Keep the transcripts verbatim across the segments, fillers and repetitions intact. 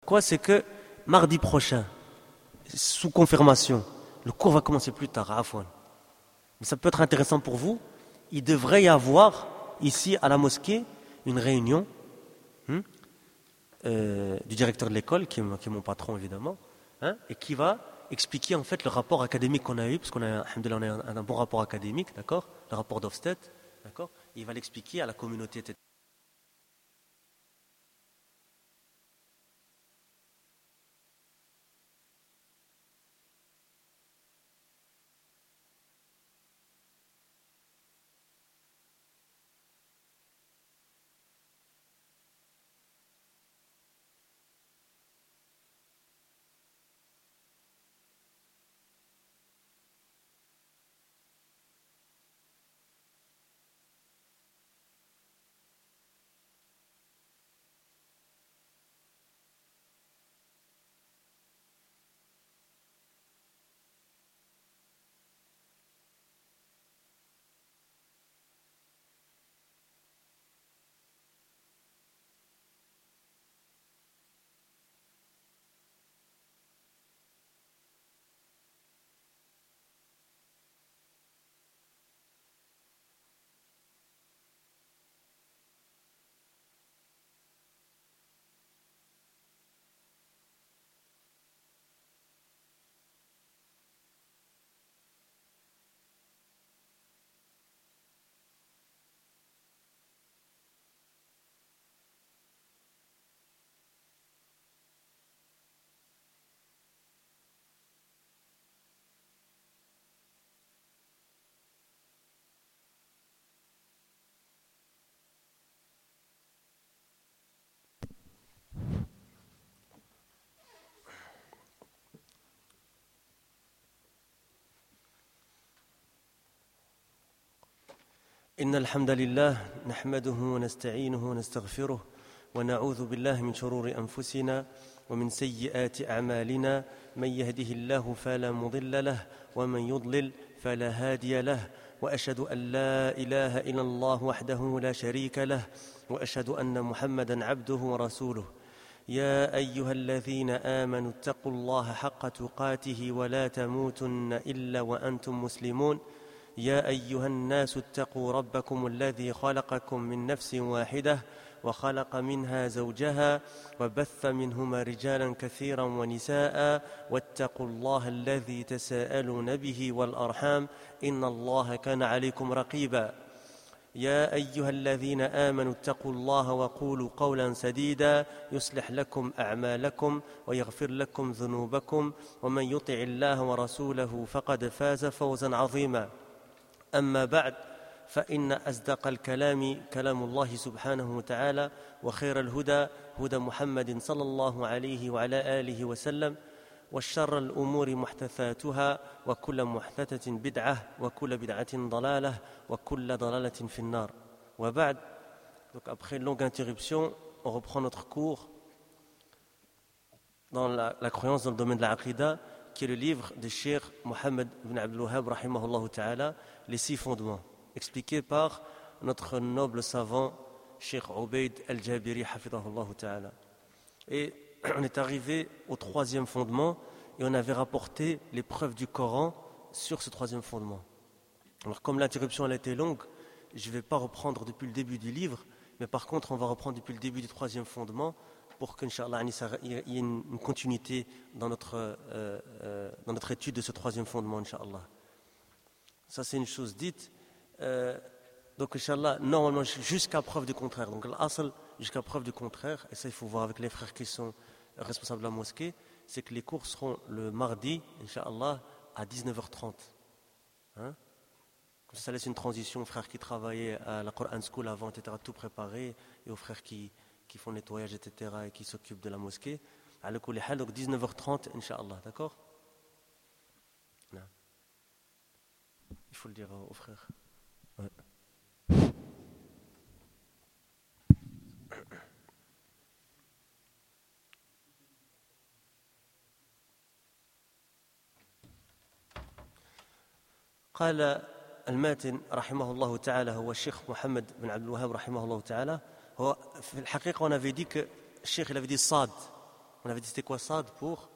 Quoi, c'est que mardi prochain, sous confirmation, le cours va commencer plus tard, à Afouane. Mais ça peut être intéressant pour vous. Il devrait y avoir ici à la mosquée une réunion hein, euh, du directeur de l'école, qui est, qui est mon patron évidemment, hein, et qui va expliquer en fait le rapport académique qu'on a eu, parce qu'on a, alhamdoulilah, on a un, un bon rapport académique, d'accord, le rapport d'Ofsted, d'accord. Il va l'expliquer à la communauté, et cetera. إن الحمد لله نحمده ونستعينه ونستغفره ونعوذ بالله من شرور أنفسنا ومن سيئات أعمالنا من يهده الله فلا مضل له ومن يضلل فلا هادي له وأشهد أن لا إله إلا الله وحده لا شريك له وأشهد أن محمدًا عبده ورسوله يا أيها الذين آمنوا اتقوا الله حق تقاته ولا تموتن إلا وأنتم مسلمون يا أيها الناس اتقوا ربكم الذي خلقكم من نفس واحدة وخلق منها زوجها وبث منهما رجالا كثيرا ونساء واتقوا الله الذي تساءلون به والأرحام إن الله كان عليكم رقيبا يا أيها الذين آمنوا اتقوا الله وقولوا قولا سديدا يصلح لكم أعمالكم ويغفر لكم ذنوبكم ومن يطع الله ورسوله فقد فاز فوزا عظيما أما بعد فإن أصدق الكلام كلام الله سبحانه وتعالى وخير الهدى هدى محمد صلى الله عليه وعلى آله وسلم والشر الأمور محدثاتها وكل محدثة بدعة وكل بدعة ضلالة وكل ضلالة في النار وبعد. Donc après une longue interruption, on reprend notre cours dans la, la croyance dans le domaine de la Aqidah, qui est le livre de Cheikh Mohammed ibn Abdul Wahhab rahimahullah ta'ala, les six fondements, expliqué par notre noble savant Cheikh Ubayd al-Jabiri hafidahullah ta'ala. Et on est arrivé au troisième fondement et on avait rapporté les preuves du Coran sur ce troisième fondement. Alors comme l'interruption elle a été longue, je ne vais pas reprendre depuis le début du livre, mais par contre on va reprendre depuis le début du troisième fondement pour qu'Inch'Allah il y ait une continuité dans notre, euh, euh, dans notre étude de ce troisième fondement, Inch'Allah. Ça c'est une chose dite. Euh, donc Inch'Allah, normalement jusqu'à preuve du contraire. Donc l'asl jusqu'à preuve du contraire, et ça il faut voir avec les frères qui sont responsables de la mosquée, c'est que les cours seront le mardi, Inch'Allah, à dix-neuf heures trente. Hein? Comme ça, ça laisse une transition aux frères qui travaillaient à la Quran School avant, et cetera, tout préparé, et aux frères qui, qui font le nettoyage, et cetera, et qui s'occupent de la mosquée. Donc dix-neuf heures trente, Inch'Allah, d'accord? Non. Il faut le dire aux frères. Ouais. قال الماتن رحمه الله تعالى هو الشيخ محمد بن عبد الوهاب رحمه الله تعالى. هو في الحقيقة on avait dit que الشيخ il avait dit صاد On avait dit c'était quoi Sad pour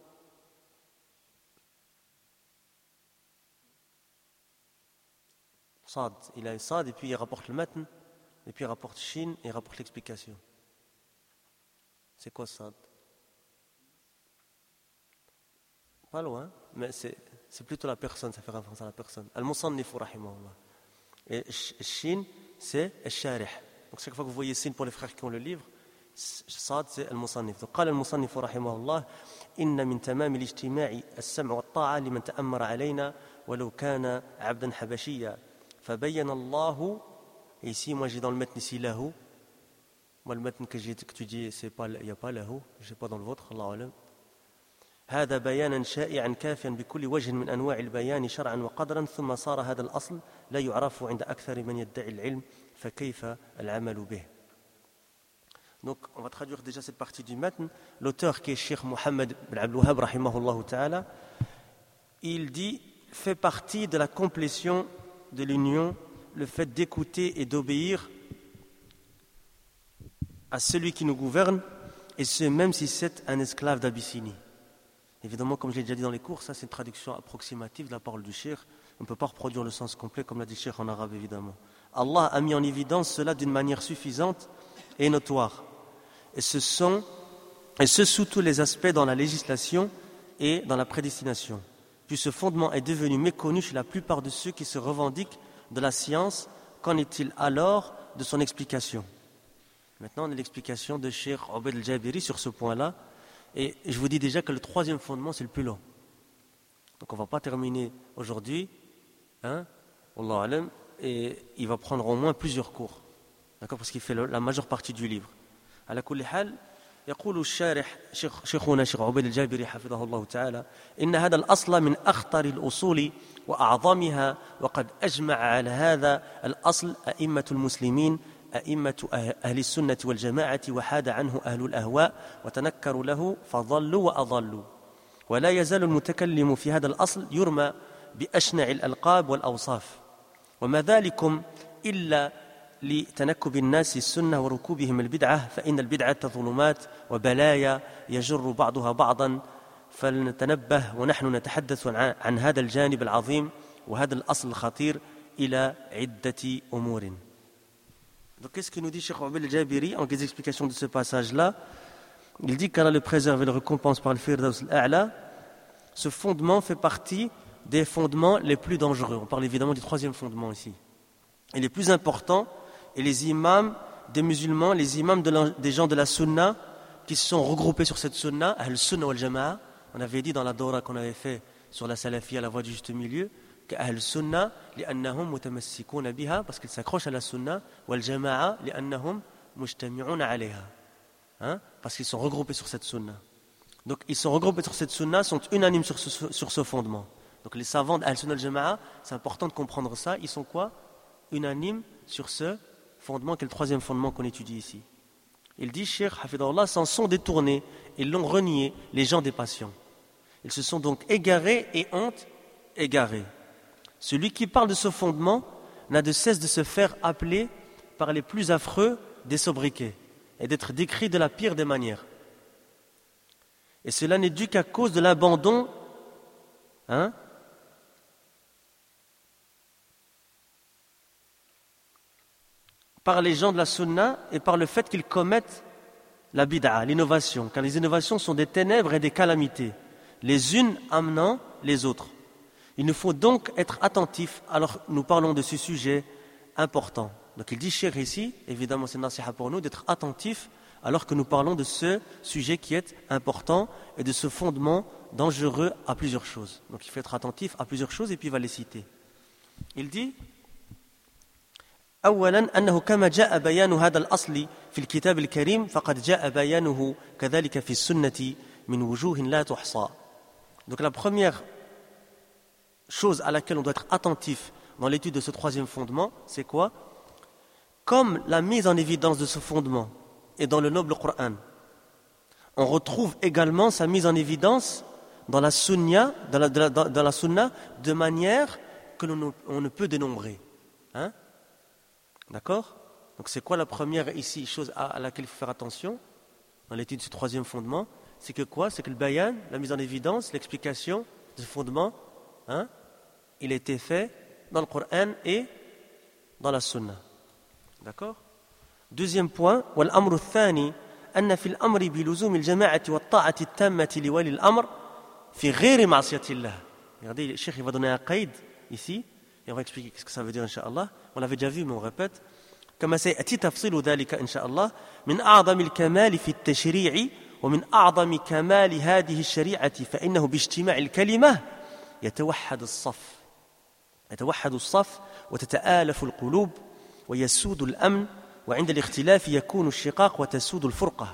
Sad. Il a un Sad et puis il rapporte le matn, et puis il rapporte Shin et il rapporte l'explication. C'est quoi Sad? Pas loin, mais c'est, c'est plutôt la personne, ça fait référence à la personne. Al-Musannif rahimahullah. Et Shin, c'est Al-Sharih. Donc chaque fois que vous voyez Sin pour les frères qui ont le livre, Sad c'est Al-Musannif. Donc قال المصنف رحمه الله إن من تمام الاجتماع السمع والطاعة لمن تأمر علينا ولو كان عبدا حبشيا فبين الله. Et ici moi j'ai dans le matn ici lahu. Moi le matn que j'ai que tu dis c'est pas il y a pas lahu, je sais pas dans le vôtre, Allahu a'lam. هذا بيانا شائعا كافيا بكل وجه من أنواع البيان شرعا وقدرا ثم صار هذا الأصل لا يعرف عند أكثر من يدعي العلم فكيف العمل به. Donc on va traduire déjà cette partie du matn. L'auteur qui est Cheikh Mohammed bin Abdul Wahhab rahimahullah ta'ala, il dit fait partie de la complétion de l'union le fait d'écouter et d'obéir à celui qui nous gouverne, et ce même si c'est un esclave d'Abyssinie. Évidemment, comme je l'ai déjà dit dans les cours, ça c'est une traduction approximative de la parole du Cheikh. On ne peut pas reproduire le sens complet comme l'a dit Cheikh en arabe évidemment. Allah a mis en évidence cela d'une manière suffisante et notoire. Et ce, sont, et ce sous tous les aspects dans la législation et dans la prédestination. Puis ce fondement est devenu méconnu chez la plupart de ceux qui se revendiquent de la science. Qu'en est-il alors de son explication? Maintenant, on a l'explication de Cheikh Obaid al-Jabiri sur ce point-là. Et je vous dis déjà que le troisième fondement, c'est le plus long. Donc on ne va pas terminer aujourd'hui, hein, Wallahu alam, et il va prendre au moins plusieurs cours. D'accord, parce qu'il fait la majeure partie du livre. على كل حال يقول الشارح شيخ شيخنا شيخ عبيد الجابري حفظه الله تعالى إن هذا الأصل من أخطر الأصول وأعظمها وقد أجمع على هذا الأصل أئمة المسلمين أئمة أهل السنة والجماعة وحاد عنه أهل الأهواء وتنكروا له فضلوا وأضلوا ولا يزال المتكلم في هذا الأصل يرمى بأشنع الألقاب والأوصاف وما ذلكم إلا لتنكب الناس السنة وركوبهم البدعة فإن البدعة ظلمات وبلايا يجر بعضها بعضا فلنتنبه ونحن نتحدث عن هذا الجانب العظيم وهذا الأصل الخطير إلى عدة أمور. Donc qu'est-ce que nous dit Cheikh Obaid al-Jabiri en des explications de ce passage-là? Il dit qu'Allah le préserve et le récompense par le Firdaus al-A'la. Ce fondement fait partie des fondements les plus dangereux. On parle évidemment du troisième fondement ici. Et les plus importants, et les imams des musulmans, les imams de la, des gens de la sunna qui se sont regroupés sur cette sunna, Ahl-Sunna wal-Jama'a. On avait dit dans la Dora qu'on avait fait sur la Salafiyya, la voie du juste milieu, qu'Ahl-Sunna, li'annahum mutamassikuna biha, parce qu'ils s'accrochent à la sunna, wal-Jama'a, li'annahum mujtami'una alayha. Hein? Parce qu'ils sont regroupés sur cette sunna. Donc ils sont regroupés sur cette sunna, sont unanimes sur ce, sur ce fondement. Donc les savants d'Ahl-Sunna wal-Jama'a, c'est important de comprendre ça, ils sont quoi? Unanimes sur ce fondement qui est le troisième fondement qu'on étudie ici. Il dit, Cheikh Hafidahullah, s'en sont détournés, ils l'ont renié, les gens des passions. Ils se sont donc égarés et ont égaré. Celui qui parle de ce fondement n'a de cesse de se faire appeler par les plus affreux des sobriquets et d'être décrit de la pire des manières. Et cela n'est dû qu'à cause de l'abandon hein, par les gens de la sunna et par le fait qu'ils commettent la bid'a, l'innovation, car les innovations sont des ténèbres et des calamités, les unes amenant les autres. Il nous faut donc être attentifs alors nous parlons de ce sujet important. Donc il dit cher ici, évidemment c'est nasiha pour nous, d'être attentifs alors que nous parlons de ce sujet qui est important et de ce fondement dangereux à plusieurs choses. Donc il faut être attentif à plusieurs choses et puis il va les citer. Il dit أولا أنه كما جاء بيان هذا الأصل في الكتاب الكريم فقد جاء بيانه كذلك في السنة من وجوه لا تحصى. Donc la première chose à laquelle on doit être attentif dans l'étude de ce troisième fondement, c'est quoi? Comme la mise en évidence de ce fondement est dans le noble Coran, on retrouve également sa mise en évidence dans la sunna, dans la, dans, dans la sunna de manière que l'on on ne peut dénombrer. Hein? D'accord? Donc c'est quoi la première ici chose à, à laquelle il faut faire attention dans l'étude de ce troisième fondement? c'est que quoi? C'est que le bayan, la mise en évidence, l'explication du fondement, hein, il a été fait dans le Coran et dans la Sunna. D'accord? Deuxième point, والأمر الثاني أن في الأمر بلزوم الجماعة والطاعة التامة لولي الأمر في غير معصية الله. Regardez, le cheikh il va donner un qaïd ici et on va expliquer ce que ça veut dire incha'Allah. On l'avait déjà vu mais on répète. كما سيأتي تفصيل ذلك إن شاء الله من أعظم الكمال في التشريع ومن أعظم كمال هذه الشريعة فإنه باجتماع الكلمة يتوحد الصف يتوحد الصف وتتآلف القلوب ويسود الأمن وعند الاختلاف يكون الشقاق وتسود الفرقة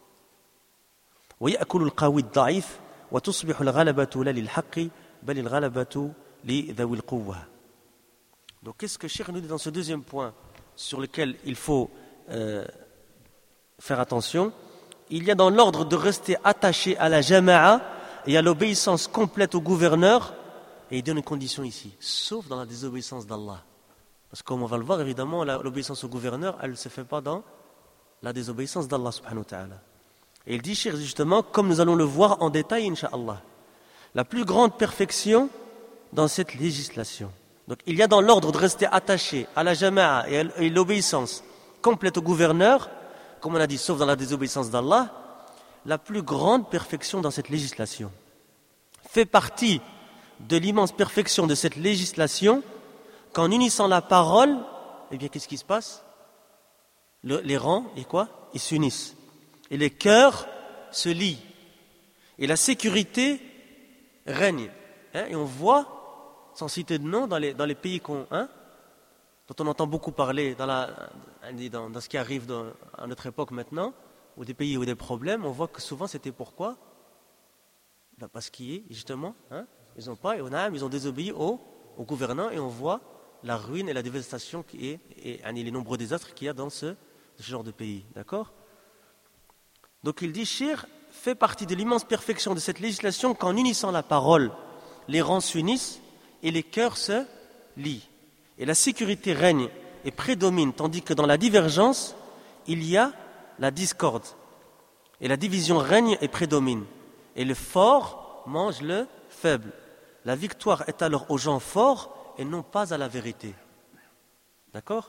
ويأكل القوي الضعيف وتصبح الغلبة لا للحق بل الغلبة لذوي القوة. Donc qu'est-ce que Cheikh nous dit dans ce deuxième point sur lequel il faut euh, faire attention? Il y a dans l'ordre de rester attaché à la jama'a et à l'obéissance complète au gouverneur, et il donne une condition ici, sauf dans la désobéissance d'Allah. Parce que comme on va le voir, évidemment, l'obéissance au gouverneur, elle ne se fait pas dans la désobéissance d'Allah subhanahu wa ta'ala. Et il dit, cher, justement, comme nous allons le voir en détail, incha'Allah, la plus grande perfection dans cette législation. Donc il y a dans l'ordre de rester attaché à la jama'a et à l'obéissance complète au gouverneur, comme on a dit, sauf dans la désobéissance d'Allah, la plus grande perfection dans cette législation. Fait partie de l'immense perfection de cette législation qu'en unissant la parole, eh bien qu'est-ce qui se passe? Le, les rangs, et quoi? Ils s'unissent. Et les cœurs se lient. Et la sécurité règne. Hein? Et on voit, sans citer de nom, dans les, dans les pays qu'on, hein, dont on entend beaucoup parler dans, la, dans, dans ce qui arrive dans, à notre époque maintenant, ou des pays où il y a des problèmes, on voit que souvent c'était pourquoi? Ben parce qu'ils, justement, hein, ils ont pas, ils ont désobéi au, au gouvernant, et on voit la ruine et la dévastation qui est, et, et les nombreux désastres qu'il y a dans ce, ce genre de pays. D'accord? Donc il dit, Shir fait partie de l'immense perfection de cette législation qu'en unissant la parole, les rangs s'unissent et les cœurs se lient. Et la sécurité règne et prédomine, tandis que dans la divergence, il y a la discorde. Et la division règne et prédomine. Et le fort mange le faible. La victoire est alors aux gens forts et non pas à la vérité. D'accord?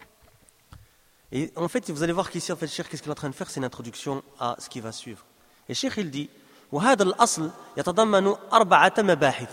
Et en fait, vous allez voir qu'ici, en fait, Cheikh, qu'est-ce qu'il est en train de faire? C'est une introduction à ce qui va suivre. Et Cheikh, il dit, وهذا الأصل يتضمن أربعة مباحث.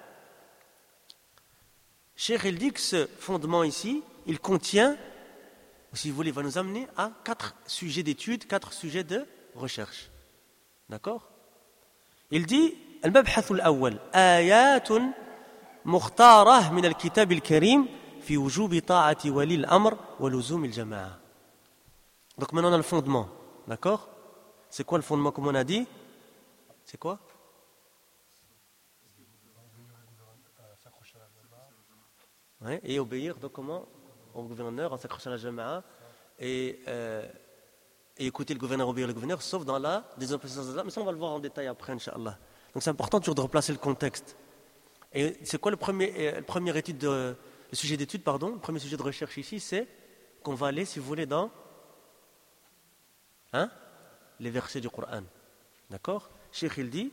Cheikh, il dit que ce fondement ici, il contient, si vous voulez, il va nous amener à quatre sujets d'étude, quatre sujets de recherche. D'accord? Il dit, المبحث الأول آيات مختارة من الكتاب الكريم في وجوب طاعة ولي الأمر ولزوم الجماعة. Donc maintenant on a le fondement, d'accord? C'est quoi le fondement comme on a dit? C'est quoi? Ouais, et obéir donc comment? Au gouverneur en s'accrochant à la jama'a et, euh, et écouter le gouverneur, obéir le gouverneur, sauf dans la désobéissance d'Allah. Mais ça on va le voir en détail après, Inch'Allah. Donc c'est important toujours de replacer le contexte. Et c'est quoi le premier, le premier étude de, le sujet d'étude, pardon, le premier sujet de recherche ici, c'est qu'on va aller, si vous voulez, dans hein, les versets du Coran. D'accord? Cheikh il dit,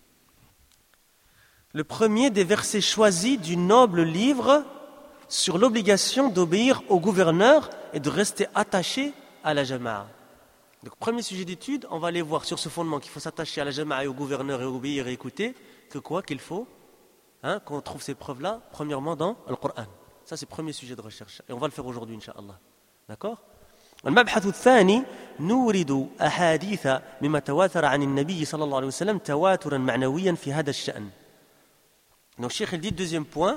le premier des versets choisis du noble livre sur l'obligation d'obéir au gouverneur et de rester attaché à la jama'a. Donc, premier sujet d'étude, on va aller voir sur ce fondement qu'il faut s'attacher à la jama'a et au gouverneur et obéir et écouter, que quoi qu'il faut, hein, qu'on trouve ces preuves-là, premièrement dans le Coran. Ça, c'est le premier sujet de recherche. Et on va le faire aujourd'hui, Inch'Allah. D'accord? المبحث الثاني نورد أحاديث مما تواتر عن النبي صلى الله عليه وسلم تواترا معنويا في هذا الشأن. Donc, Cheikh il dit, deuxième point,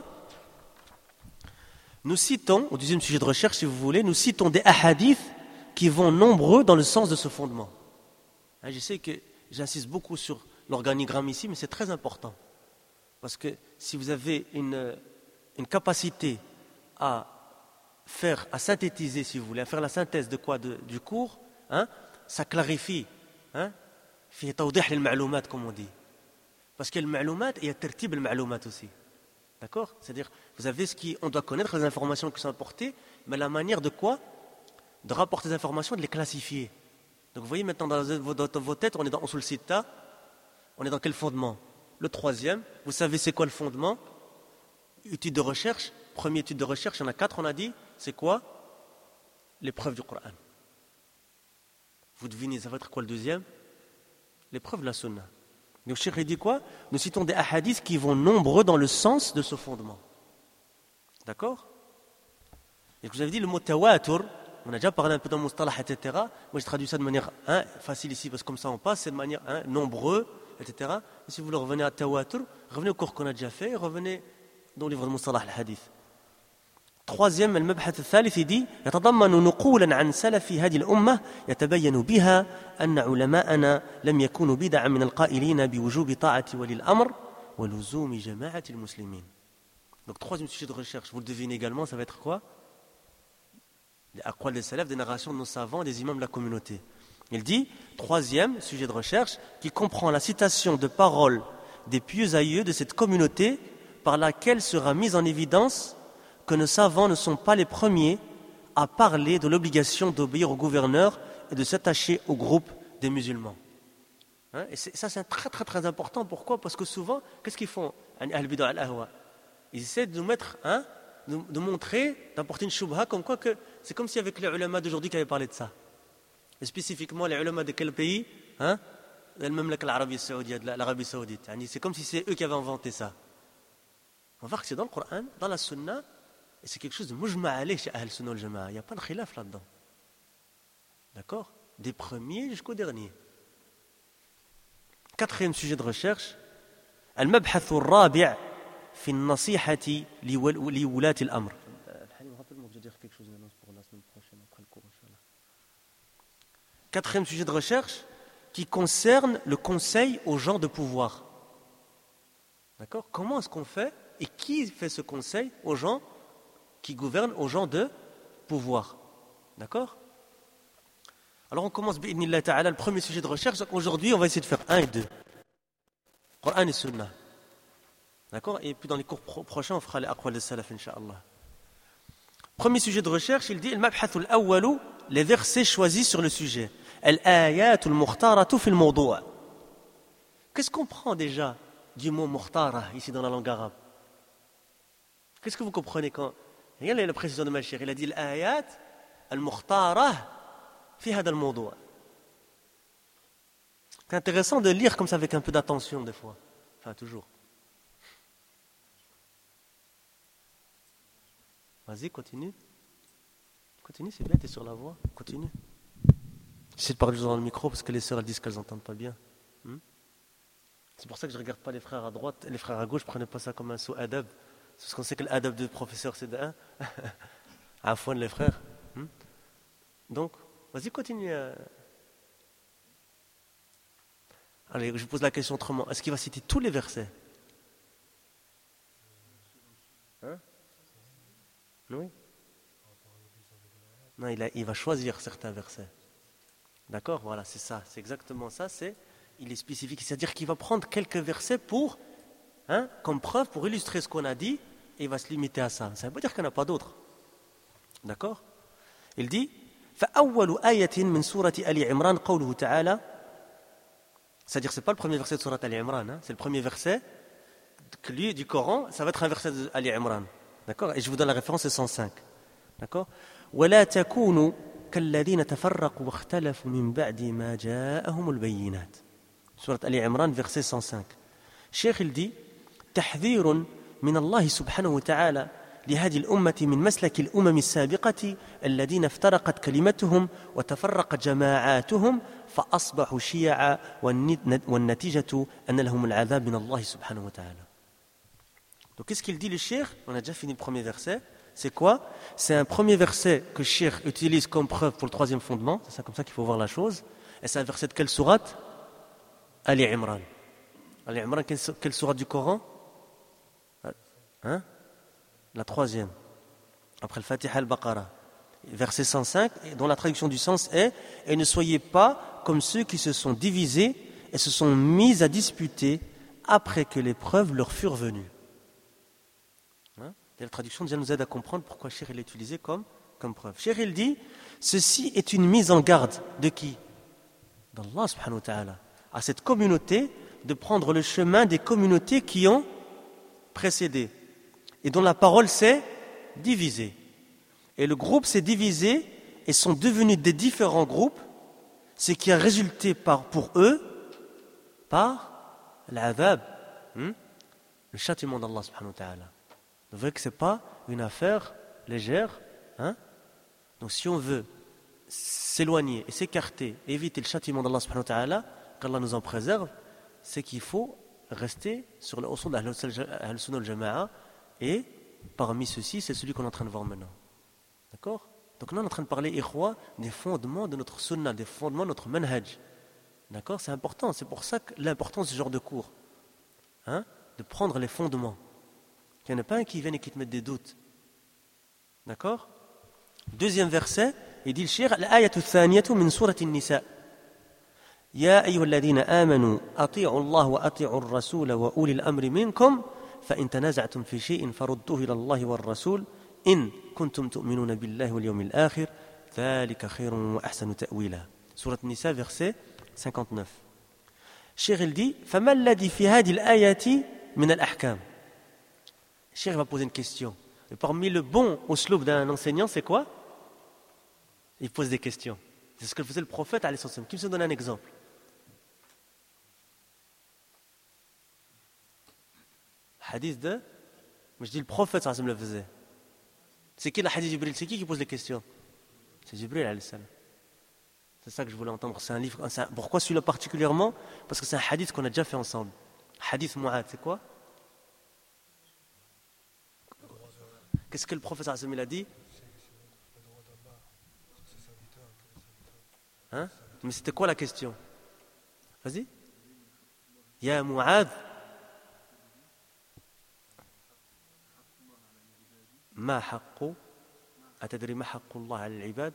nous citons, au deuxième sujet de recherche, si vous voulez, nous citons des ahadiths qui vont nombreux dans le sens de ce fondement. Hein, je sais que j'insiste beaucoup sur l'organigramme ici, mais c'est très important. Parce que si vous avez une, une capacité à faire, à synthétiser, si vous voulez, à faire la synthèse de quoi de, du cours, hein, ça clarifie. Hein, في توضيح للمعلومات, comme on dit. Parce qu'il y a le ma'loumat et il y a tertib al-ma'loumat aussi. D'accord? C'est-à-dire, vous avez ce qu'on doit connaître, les informations qui sont apportées, mais la manière de quoi? De rapporter des informations, de les classifier. Donc vous voyez maintenant dans vos, dans vos têtes, on est dans Usul Sitta, On est dans quel fondement? Le troisième. Vous savez c'est quoi le fondement? Étude de recherche. Première étude de recherche, il y en a quatre, on a dit. C'est quoi? Les preuves du Coran. Vous devinez, ça va être quoi le deuxième? Les preuves de la Sunna. Donc, Cheikh dit quoi? Nous citons des hadiths qui vont nombreux dans le sens de ce fondement. D'accord? Et que vous avez dit le mot tawatur, on a déjà parlé un peu dans Mustalah, et cetera. Moi, je traduis ça de manière hein, facile ici, parce que comme ça on passe, c'est de manière hein, nombreux, et cetera. Et si vous voulez revenir à tawatur, revenez au cours qu'on a déjà fait, revenez dans le livre de Mustalah al-Hadith. Troisième, المبحث الثالث dit يتضمن نقولا عن سلف هذه الأمة يتبين بها أن علماءنا لم يكونوا بدعا من القائلين بوجوب طاعة ولي الأمر ولزوم جماعة المسلمين. Donc troisième sujet de recherche, vous le devinez également, ça va être quoi? Les aqwal des salaf, des narrations de nos savants, des imams de la communauté. Il dit, troisième sujet de recherche, qui comprend la citation de paroles des pieux aïeux de cette communauté par laquelle sera mise en évidence que nos savants ne sont pas les premiers à parler de l'obligation d'obéir au gouverneur et de s'attacher au groupe des musulmans. Hein? Et c'est, ça c'est très très très important. Pourquoi? Parce que souvent, qu'est-ce qu'ils font? Ils essaient de nous mettre, hein, de, de montrer, d'apporter une shubha comme quoi que c'est comme si avec les ulama d'aujourd'hui qui avaient parlé de ça. Et spécifiquement les ulama de quel pays? Hein? Même l'Arabie saoudite, l'Arabie saoudite. C'est comme si c'est eux qui avaient inventé ça. On va voir que c'est dans le Coran, dans la Sunna. Et c'est quelque chose de mujma' alayh chez Ahl Sunnah wal Jama'a. Il n'y a pas de khilaf là-dedans. D'accord? Des premiers jusqu'au dernier. Quatrième sujet de recherche. Al-mabhath al-rabi' fi an-nasihati li wulati al-amr. Rappelle-moi que je vais dire quelque chose pour la semaine prochaine après le cours, inchallah. Quatrième sujet de recherche qui concerne le conseil aux gens de pouvoir. D'accord? Comment est-ce qu'on fait et qui fait ce conseil aux gens qui gouverne aux gens de pouvoir. D'accord? Alors on commence bi'idhnillah ta'ala le premier sujet de recherche. Donc aujourd'hui, on va essayer de faire un et deux. Coran et Sunna. D'accord? Et puis dans les cours pro- prochains, on fera les aqwal de salaf, incha'Allah. Premier sujet de recherche, il dit al-mabhath al-awwalu, les versets choisis sur le sujet. Al-ayat al-mukhtaratu fi al-mawdu'. Qu'est-ce qu'on prend déjà du mot mukhtara ici dans la langue arabe? Qu'est-ce que vous comprenez quand Regardez la précision de Malchir. Il a dit l'ayat al-mukhtara fi hada al-mawdu'. C'est intéressant de lire comme ça avec un peu d'attention des fois. Enfin, toujours. Vas-y, continue. Continue, c'est bien, tu es sur la voie. Continue. J'essaie de parler dans le micro parce que les sœurs elles disent qu'elles n'entendent pas bien. Hmm? C'est pour ça que je ne regarde pas les frères à droite et les frères à gauche. Je ne prenais pas ça comme un sous adab. Parce qu'on sait que l'adab de professeur c'est d'un. Afouane les frères. Hmm? Donc, vas-y, continue. Allez, je pose la question autrement. Est-ce qu'il va citer tous les versets? Hein? Oui. Non, il, a, il va choisir certains versets. D'accord? Voilà, c'est ça. C'est exactement ça. C'est, il est spécifique. C'est-à-dire qu'il va prendre quelques versets pour, hein, comme preuve, pour illustrer ce qu'on a dit, et il va se limiter à ça. Ça ne veut pas dire qu'il n'y en a pas d'autres. D'accord? Il dit فأول آية من سورة آل عمران قوله تعالى. C'est-à-dire que ce n'est pas le premier verset de Surat Ali Imran, hein, c'est le premier verset que lui, du Coran, ça va être un verset de Ali Imran. D'accord? Et je vous donne la référence, c'est cent cinq. D'accord? وَلَا تَكُونُوا كَالَّذِينَ تَفَرَّقُوا وَاخْتَلَفُوا مِنْ بَعْدِ مَا جَاءَهُمُ الْبَيِّنَاتِ. Surat Ali Imran, verset cent cinq. Cheikh, il dit تحذير من الله سبحانه وتعالى لهذه الأمة من مسلك الأمم السابقة الذين افترقت كلمتهم وتفرقت جماعاتهم فأصبحوا شيعا والنتيجة أن لهم العذاب من الله سبحانه وتعالى. Donc qu'est-ce qu'il dit le cheikh? On a déjà fini le premier verset. C'est quoi? C'est un premier verset que le cheikh utilise comme preuve pour le troisième fondement. C'est ça comme ça qu'il faut voir la chose. Et c'est un verset de quelle sourate? Ali Imran. Ali Imran, quelle sourate du Coran? Hein? La troisième. Après le Fatiha al-Baqarah. Verset cent cinq, dont la traduction du sens est « Et ne soyez pas comme ceux qui se sont divisés et se sont mis à disputer après que les preuves leur furent venues. Hein? » Et la traduction déjà nous aide à comprendre pourquoi Cheikh est utilisé comme, comme preuve. Cheikh il dit « Ceci est une mise en garde de qui ?» D'Allah subhanahu wa ta'ala. À cette communauté de prendre le chemin des communautés qui ont précédé et dont la parole s'est divisée. Et le groupe s'est divisé et sont devenus des différents groupes, ce qui a résulté par, pour eux par l'adhab, hmm? le châtiment d'Allah subhanahu wa ta'ala. Vous voyez que ce n'est pas une affaire légère. Hein? Donc si on veut s'éloigner et s'écarter, éviter le châtiment d'Allah subhanahu wa ta'ala, qu'Allah nous en préserve, c'est qu'il faut rester sur le usul d'Ahl-Sunnah al-Jama'a, et parmi ceux-ci, c'est celui qu'on est en train de voir maintenant. D'accord? Donc là, on est en train de parler, ikhwa, des fondements de notre sunnah, des fondements de notre manhaj. D'accord? C'est important, c'est pour ça que l'importance de ce genre de cours. Hein? De prendre les fondements. Il n'y en a pas un qui vienne et qui te mette des doutes. D'accord? Deuxième verset, il dit le shir, l'ayatu thaniyatu min surati an-nisa. Ya ayyuhalladhina amanu ati'u Allah wa ati'u ar-rasul wa ulil amri minkum fa in tanaza'tum fi shay'in farudduhu ila Allah wa ar-rasul in kuntum tu'minuna billahi wal yawmil akhir dhalika khayrun wa ahsanu ta'wila. Surat an-Nisa verset cinquante-neuf. Cheikh il dit fama alladhi fi hadhihi al-ayati min al-ahkam. Cheikh va poser une question. Et parmi le bon usloub d'un enseignant, c'est quoi? Il pose des questions. C'est ce que faisait le prophète alayhi salam. Qui me donne un exemple? Hadith de... Mais je dis le prophète alayhi salam le faisait. C'est qui le hadith Jibril? C'est qui qui pose les questions? C'est Jibril alayhi salam. C'est ça que je voulais entendre. C'est un livre. C'est un... Pourquoi celui-là particulièrement? Parce que c'est un hadith qu'on a déjà fait ensemble. Hadith Mu'ad, c'est quoi? Qu'est-ce que le prophète sallallahu alayhi wa sallam a dit? Hein? Mais c'était quoi la question? Vas-y. Ya Mu'ad, ma haqqu atadri ma haqqu Allah ala al-ibad?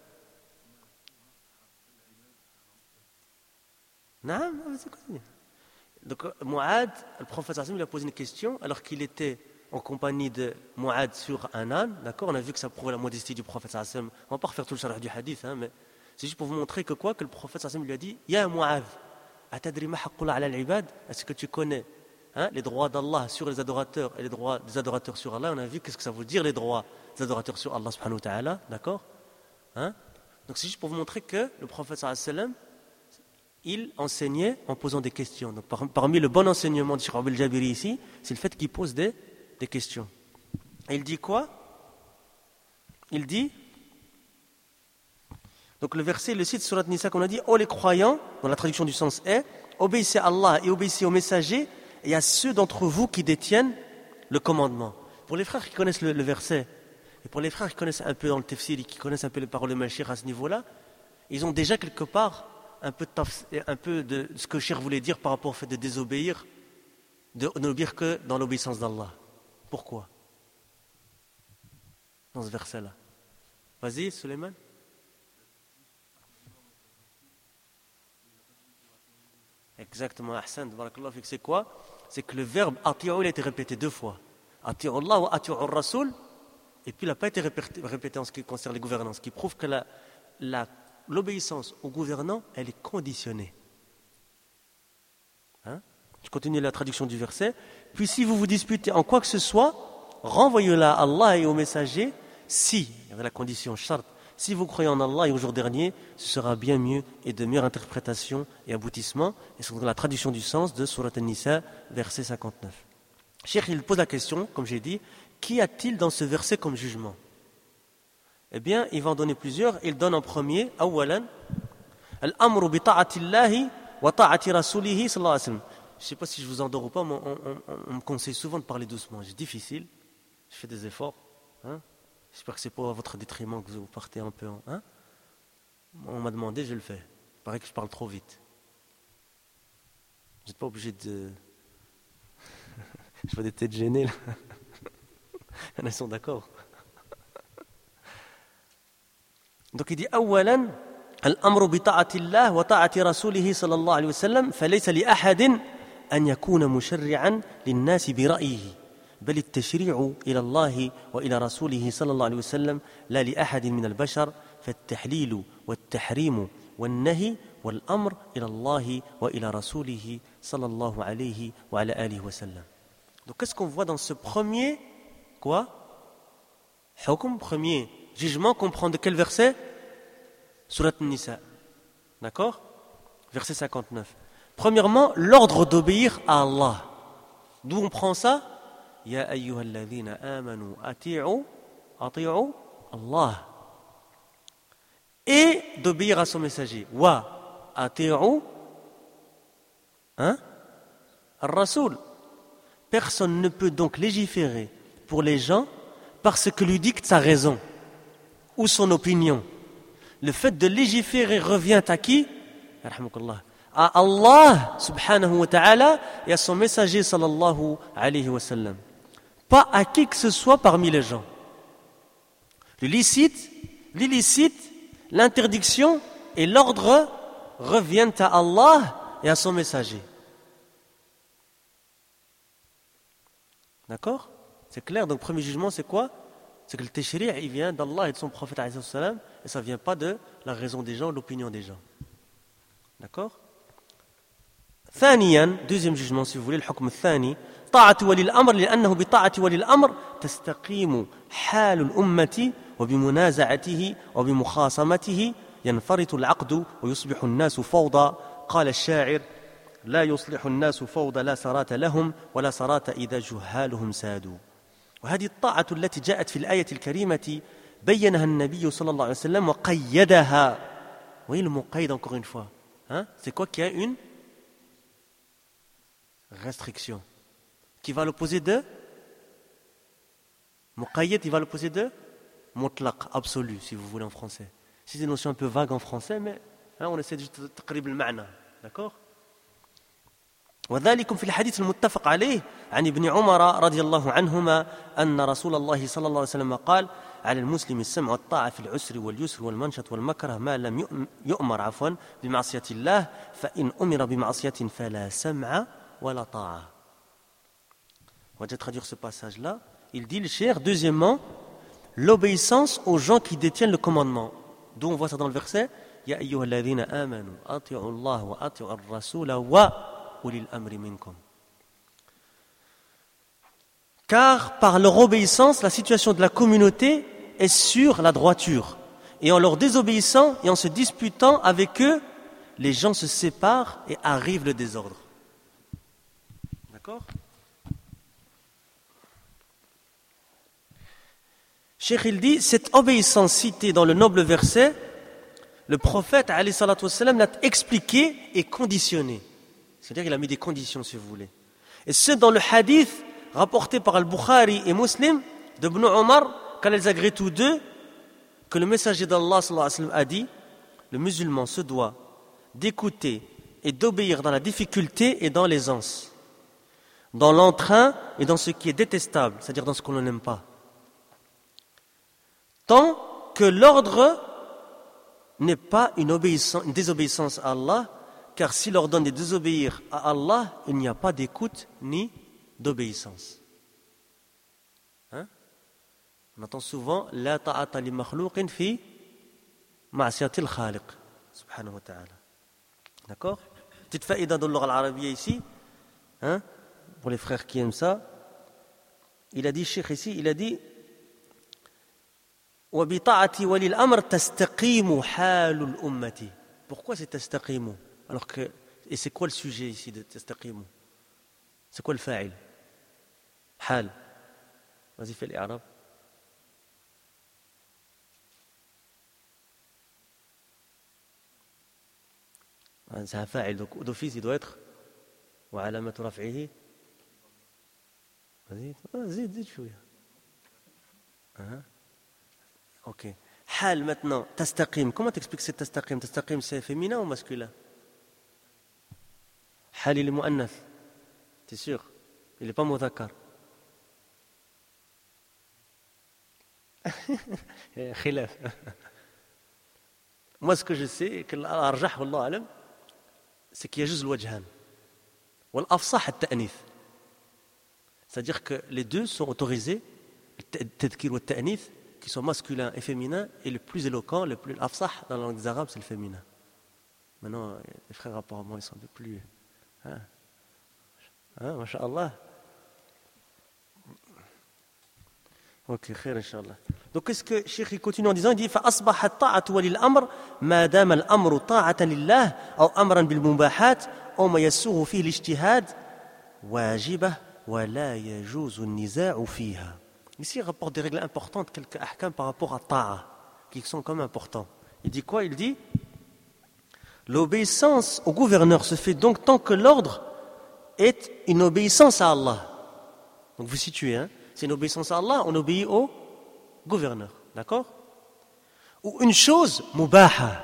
Non, c'est quoi? Donc Mu'ad, le prophète sallallahu alayhi wa sallam, il a posé une question alors qu'il était en compagnie de Mu'ad sur un âne, d'accord? On a vu que ça prouve la modestie du prophète sallallahu alayhi wa sallam. On va pas refaire tout le sharh du hadith, hein, mais c'est juste pour vous montrer que quoi? Que le prophète sallallahu alayhi wa sallam lui a dit Ya Mu'ad, atadri ma haqqu Allah ala al-ibad? Est-ce que tu connais hein, les droits d'Allah sur les adorateurs et les droits des adorateurs sur Allah? On a vu qu'est-ce que ça veut dire les droits des adorateurs sur Allah subhanahu wa ta'ala, d'accord? Hein? Donc c'est juste pour vous montrer que le prophète sallallahu alayhi wa sallam, il enseignait en posant des questions. Donc par, parmi le bon enseignement de Cheikh Abdel Jabiri ici, c'est le fait qu'il pose des des questions. Et il dit quoi? Il dit, donc le verset, le site Surat Nisa qu'on a dit, oh les croyants, dans la traduction du sens est, obéissez à Allah et obéissez aux messagers et à ceux d'entre vous qui détiennent le commandement. Pour les frères qui connaissent le, le verset, et pour les frères qui connaissent un peu dans le tafsir et qui connaissent un peu les paroles de Mashir à ce niveau-là, ils ont déjà quelque part un peu de, taf, un peu de ce que Cheikh voulait dire par rapport au fait de désobéir, de n'obéir que dans l'obéissance d'Allah. Pourquoi? Dans ce verset-là. Vas-y, Suleiman. Exactement, Ahsan, barakallahu fik. C'est quoi? C'est que le verbe ati'u, il a été répété deux fois. Ati'u Allah wa ati'u ar-Rasul. Et puis il n'a pas été répété, répété en ce qui concerne les gouvernants. Ce qui prouve que la, la, l'obéissance aux gouvernants, elle est conditionnée. Hein? Je continue la traduction du verset. Puis si vous vous disputez en quoi que ce soit, renvoyez-la à Allah et aux messagers. Si, il y avait la condition, shart, si vous croyez en Allah et au jour dernier, ce sera bien mieux et de meilleure interprétation et aboutissement. Et c'est la traduction du sens de Surat An-Nisa, verset cinquante-neuf. Cheikh, il pose la question, comme j'ai dit, qu'y a-t-il dans ce verset comme jugement? Eh bien, il va en donner plusieurs. Il donne en premier, awalan, al-amru bi ta'atillahi wa ta'ati rasulihi sallallahu alayhi wa sallam. Je ne sais pas si je vous endors ou pas, mais on, on, on, on me conseille souvent de parler doucement. C'est difficile, je fais des efforts. Hein? J'espère que ce n'est pas à votre détriment que vous partez un peu. Hein? On m'a demandé, je le fais. Il paraît que je parle trop vite. Vous n'êtes pas obligé de... je vois des têtes gênées là. Ils sont d'accord. Donc il dit, أولا الأمر بطاعة الله وطاعة رسوله صلى الله عليه وسلم فليس لأحد أن يكون مشرعا للناس برأيه بل التشريع إلى الله وإلى رسوله صلى الله عليه وسلم لا لأحد من البشر فالتحليل والتحريم والنهي والأمر إلى الله وإلى رسوله sallallahu alayhi wa ala alihi wa sallam. Donc qu'est-ce qu'on voit dans ce premier quoi Hukm, premier jugement qu'on prend de quel verset? Surat An-Nisa. D'accord? Verset cinquante-neuf. Premièrement, l'ordre d'obéir à Allah. D'où on prend ça? Ya ayyuhalladhina amanu ati'u ati'u Allah. Et d'obéir à son messager. Wa ati'u hein? Ar-Rasul. Personne ne peut donc légiférer pour les gens parce que lui dicte sa raison ou son opinion. Le fait de légiférer revient à qui? À Allah subhanahu wa ta'ala et à son messager sallallahu alayhi wa sallam. Pas à qui que ce soit parmi les gens. Le licite, l'illicite, l'interdiction et l'ordre reviennent à Allah et à son messager. D'accord? C'est clair? Donc, premier jugement, c'est quoi? C'est que le tashri' il vient d'Allah et de son prophète alayhi salam, et ça ne vient pas de la raison des gens, l'opinion des gens. D'accord? ثانيا, deuxième jugement si vous voulez, الحكم الثاني طاعة ولي الأمر لأنه بطاعة ولي الأمر تستقيم حال الأمة وبمنازعته وبمخاصمته ينفرط العقد ويصبح الناس فوضى قال الشاعر لا يصلح الناس فوضى لا سرات لهم ولا سرات إذا جهالهم سادوا. وهذه الطاعة التي جاءت في الآية الكريمة بينها النبي صلى الله عليه وسلم وقيدها. Oui, le mot qaïd encore une fois. Hein? C'est quoi qui a une restriction qui va à l'opposé de muqayyad, il va à l'opposé de mutlaq, absolu si vous voulez en français. C'est une notion un peu vague en français, mais là on essaie de taqrib al-ma'na. D'accord? وذلك في الحديث المتفق عليه عن ابن عمر رضي الله عنهما أن رسول الله صلى الله عليه وسلم قال على المسلم السمع والطاعة في العسر واليسر والمنشط والمكره ما لم يؤمر عفوا بمعصية الله فإن أمر بمعصية فلا سمع ولا طاعة. On va déjà traduire ce passage-là. Il dit le cher, deuxièmement, l'obéissance aux gens qui détiennent le commandement. D'où on voit ça dans le verset Ya ayyuhalladhina amanu ati'u Allah wa ati'u ar-rasula wa car par leur obéissance, la situation de la communauté est sur la droiture. Et en leur désobéissant et en se disputant avec eux, les gens se séparent et arrive le désordre. D'accord? Cheikh il dit, cette obéissance citée dans le noble verset, le prophète alayhi salatu wassalam l'a expliqué et conditionné. C'est-à-dire qu'il a mis des conditions, si vous voulez. Et ce, dans le hadith rapporté par Al-Bukhari et Muslim de Ibn Omar, quand ils agréent tous deux, que le messager d'Allah sallallahu alayhi wa sallam a dit, le musulman se doit d'écouter et d'obéir dans la difficulté et dans l'aisance, dans l'entrain et dans ce qui est détestable, c'est-à-dire dans ce qu'on n'aime pas. Tant que l'ordre n'est pas une, obéissance, une désobéissance à Allah, car s'il ordonne de désobéir à Allah, il n'y a pas d'écoute ni d'obéissance. Hein? On entend souvent La ta'ata li makhlouqin fi ma'siyatil khaliq subhanahu wa ta'ala. D'accord? Petite faïda dans l'oral arabiya ici, hein? Pour les frères qui aiment ça. Il a dit, Cheikh ici, il a dit Wa bi ta'ati walil amr tastaqimu halul ummati. Pourquoi c'est tastaqimu? Alors que, et c'est quoi le sujet ici de tastaqimu? C'est quoi le fa'il? Hal. Vas-y, fais l'Arab. C'est un fa'il, donc d'office il doit être wa alamatu raf'ihi. Vas-y, vas-y, dis chouïa. Ok. Hal maintenant, tastaqim. Comment t'expliques c'est tastaqim? Tastaqim c'est féminin ou masculin? Hal il est mu'annath. T'es sûr? Il n'est pas mudhakkar. Khilaf. Moi ce que je sais, que l'arjah wallah alam, c'est qu'il y a juste le wajhan. Wal afsah at-ta'nith. C'est-à-dire que les deux sont autorisés, le tadhkir ou le ta'nith, qui sont masculins et féminins, et le plus éloquent, le plus afsah dans la langue des Arabes, c'est le féminin. Maintenant, les frères apparemment, ils sont un peu plus... Hein, Hein, masha'Allah. Ok, khair, Inch'Allah. Donc, qu'est-ce que Cheikh continue en disant? Il dit فَأَصْبَحَ الطَّاعَةُ وَلِلْأَمْرِ مَا دَامَ الْأَمْرُ طَاعَةً لِلَّهِ أو أمرا بالمباحات أو ما يسوغ فيه الاجتهاد واجبة ولا يجوز النزاع فيها. Ici, il rapporte des règles importantes, quelques ahkam par rapport à ta'a, qui sont quand même importants. Il dit quoi? Il dit l'obéissance au gouverneur se fait donc tant que l'ordre est une obéissance à Allah. Donc vous situez, hein? C'est une obéissance à Allah, on obéit au gouverneur, d'accord? Ou une chose mubaha.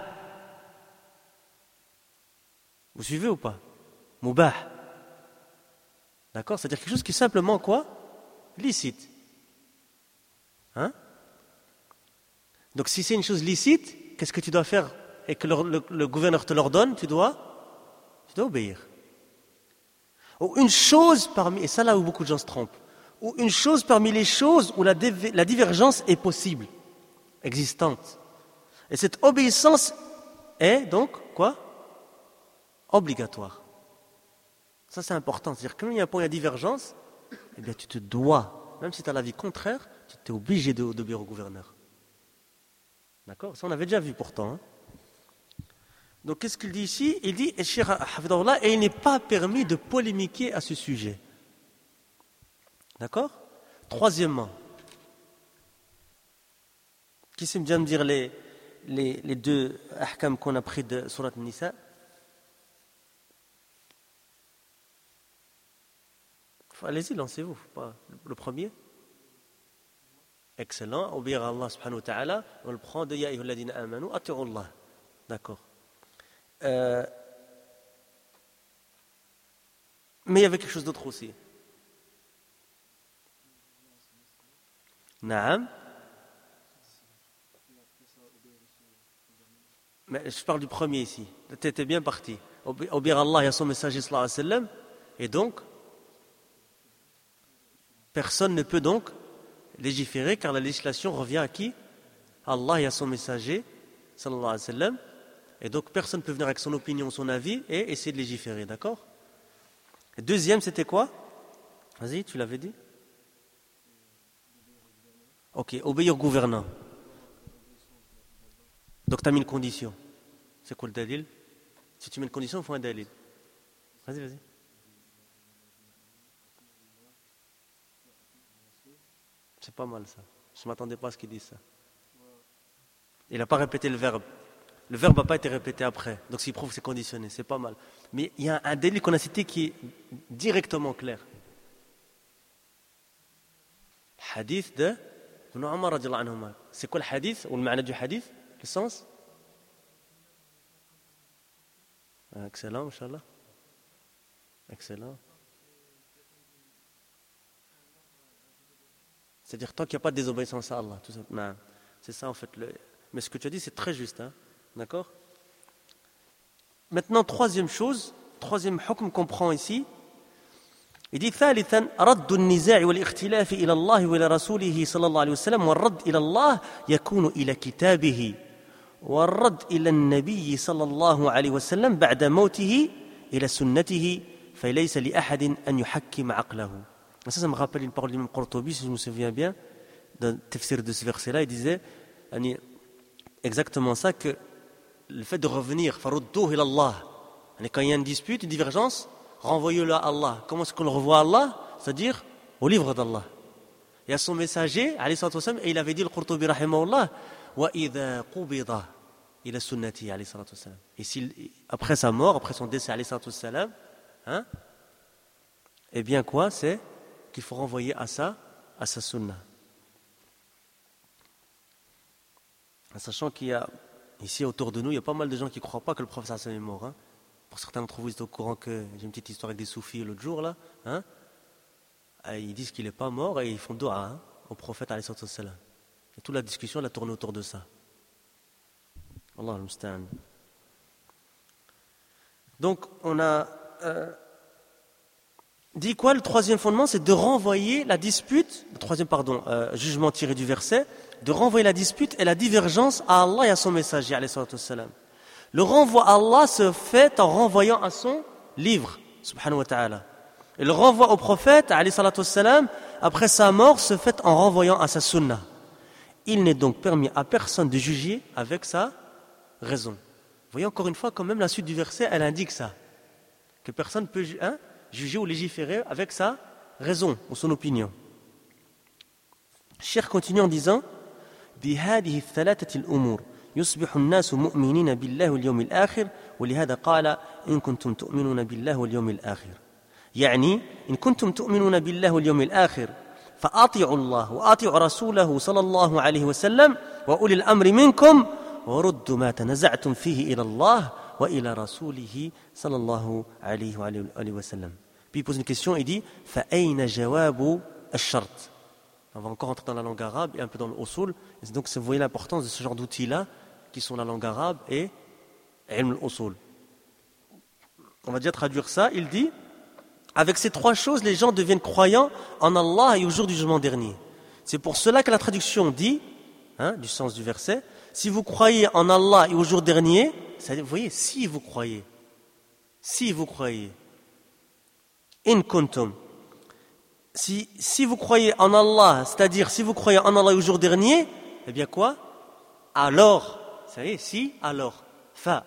Vous suivez ou pas? Mubah. D'accord? C'est-à-dire quelque chose qui est simplement quoi? Licite. Hein? Donc si c'est une chose licite, qu'est-ce que tu dois faire et que le, le, le gouverneur te l'ordonne? Tu dois, tu dois obéir. Ou une chose parmi, et ça là où beaucoup de gens se trompent, ou une chose parmi les choses où la, dév- la divergence est possible, existante. Et cette obéissance est donc quoi? Obligatoire. Ça c'est important. C'est-à-dire que quand il y a un point de divergence, eh bien tu te dois, même si tu as l'avis contraire, tu es obligé de, d'obéir au gouverneur. D'accord? Ça on avait déjà vu pourtant. Hein? Donc qu'est-ce qu'il dit ici? Il dit, et il n'est pas permis de polémiquer à ce sujet. D'accord? Troisièmement, qui sait bien me dire les, les, les deux ahkam qu'on a pris de Surat Nisa? Allez-y, lancez-vous. Pas le premier? Excellent. Obéir à Allah subhanahu wa ta'ala. On le prend de Ya ayyuhalladhina amanu ati'u Allah. D'accord. Euh, mais il y avait quelque chose d'autre aussi. Naam. Mais je parle du premier ici. Tu étais bien parti. Obéir à Allah et à son messager sallallahu alayhi wa sallam. Et donc, personne ne peut donc légiférer car la législation revient à qui? À Allah et à son messager sallallahu alayhi wa sallam. Et donc personne ne peut venir avec son opinion, son avis et essayer de légiférer, d'accord? Et deuxième, c'était quoi? Vas-y, tu l'avais dit? Ok, obéir au gouvernant. Donc tu as mis une condition. C'est quoi le dalil? Si tu mets une condition, il faut un dalil. Vas-y, vas-y. C'est pas mal ça. Je ne m'attendais pas à ce qu'il dise ça. Il n'a pas répété le verbe. Le verbe n'a pas été répété après. Donc s'il prouve que c'est conditionné, c'est pas mal. Mais il y a un délit qu'on a cité qui est directement clair. Hadith de Ibn Umar radiyallahu anhuma. C'est quoi le hadith ou le ma'na du hadith? Le sens? Excellent, Inch'Allah. Excellent. C'est-à-dire tant qu'il n'y a pas de désobéissance à Allah. Tout ça. Non, c'est ça en fait. Le... Mais ce que tu as dit, c'est très juste. Hein? D'accord? Maintenant, troisième chose, troisième hukm qu'on prend ici, il dit ثالثا رد النزاع والاختلاف إلى الله وإلى رسوله صلى الله عليه وسلم والرد إلى الله يكون إلى كتابه والرد إلى النبي صلى الله عليه وسلم بعد موته إلى سنته فليس لأحد أن يحكم عقله. Ça, ça me rappelle une parole du même Qurtubi, si je me souviens bien, dans le tafsir de ce verset-là, il disait exactement ça, que le fait de revenir, farudduhu ila Allah, quand il y a une dispute, une divergence, renvoyez-le à Allah. Comment est-ce qu'on le revoit à Allah? C'est-à-dire au livre d'Allah. Et à son messager, alayhi salatu wassalam, et il avait dit le Qurtubi rahimahullah, wa idha qubida ila sunnati alayhi salatu wassalam. Et s'il, après sa mort, après son décès alayhi salatu wassalam, hein, eh bien quoi, c'est qu'il faut renvoyer à ça, à sa sunna. En sachant qu'il y a, ici autour de nous, il y a pas mal de gens qui ne croient pas que le prophète sallallahu alayhi wa sallam est mort. Hein. Pour certains d'entre vous, vous êtes au courant que j'ai une petite histoire avec des soufis l'autre jour, là. Hein. Ils disent qu'il n'est pas mort et ils font doua hein, au prophète alayhi salatu wassalam. Et toute la discussion, elle a tourné autour de ça. Allah al-Musta'an. Donc, on a... Euh, dit quoi? Le troisième fondement, c'est de renvoyer la dispute, le troisième, pardon, euh, jugement tiré du verset, de renvoyer la dispute et la divergence à Allah et à son messager, alayhi salatu wassalam. Le renvoi à Allah se fait en renvoyant à son livre, subhanahu wa ta'ala. Et le renvoi au prophète, alayhi salatu wassalam, après sa mort, se fait en renvoyant à sa sunna. Il n'est donc permis à personne de juger avec sa raison. Vous voyez encore une fois, quand même, la suite du verset, elle indique ça. Que personne ne peut hein, juger ou légiférer avec sa raison ou son opinion. Cheikh continue en disant بهذه الثلاثة الأمور يصبح الناس مؤمنين بالله واليوم الآخر ولهذا قال إن كنتم تؤمنون بالله واليوم الآخر يعني إن كنتم تؤمنون بالله واليوم الآخر فأطيعوا الله وأطيعوا رسوله صلى الله عليه وسلم وأولي الأمر منكم وردوا ما تنزعتم فيه إلى الله وإلى رسوله صلى الله عليه وآله وسلم. Puis il pose une question, il dit فأين جواب الشرط. On va encore entrer dans la langue arabe et un peu dans le usul. Et donc vous voyez l'importance de ce genre d'outils-là qui sont la langue arabe et ilm al-usul. On va déjà traduire ça. Il dit avec ces trois choses, les gens deviennent croyants en Allah et au jour du jugement dernier. C'est pour cela que la traduction dit, hein, du sens du verset, si vous croyez en Allah et au jour dernier, c'est-à-dire, vous voyez, si vous croyez, si vous croyez, in kuntum, si, si vous croyez en Allah, c'est-à-dire si vous croyez en Allah et au jour dernier, eh bien quoi? Alors, vous savez, si, alors, fa,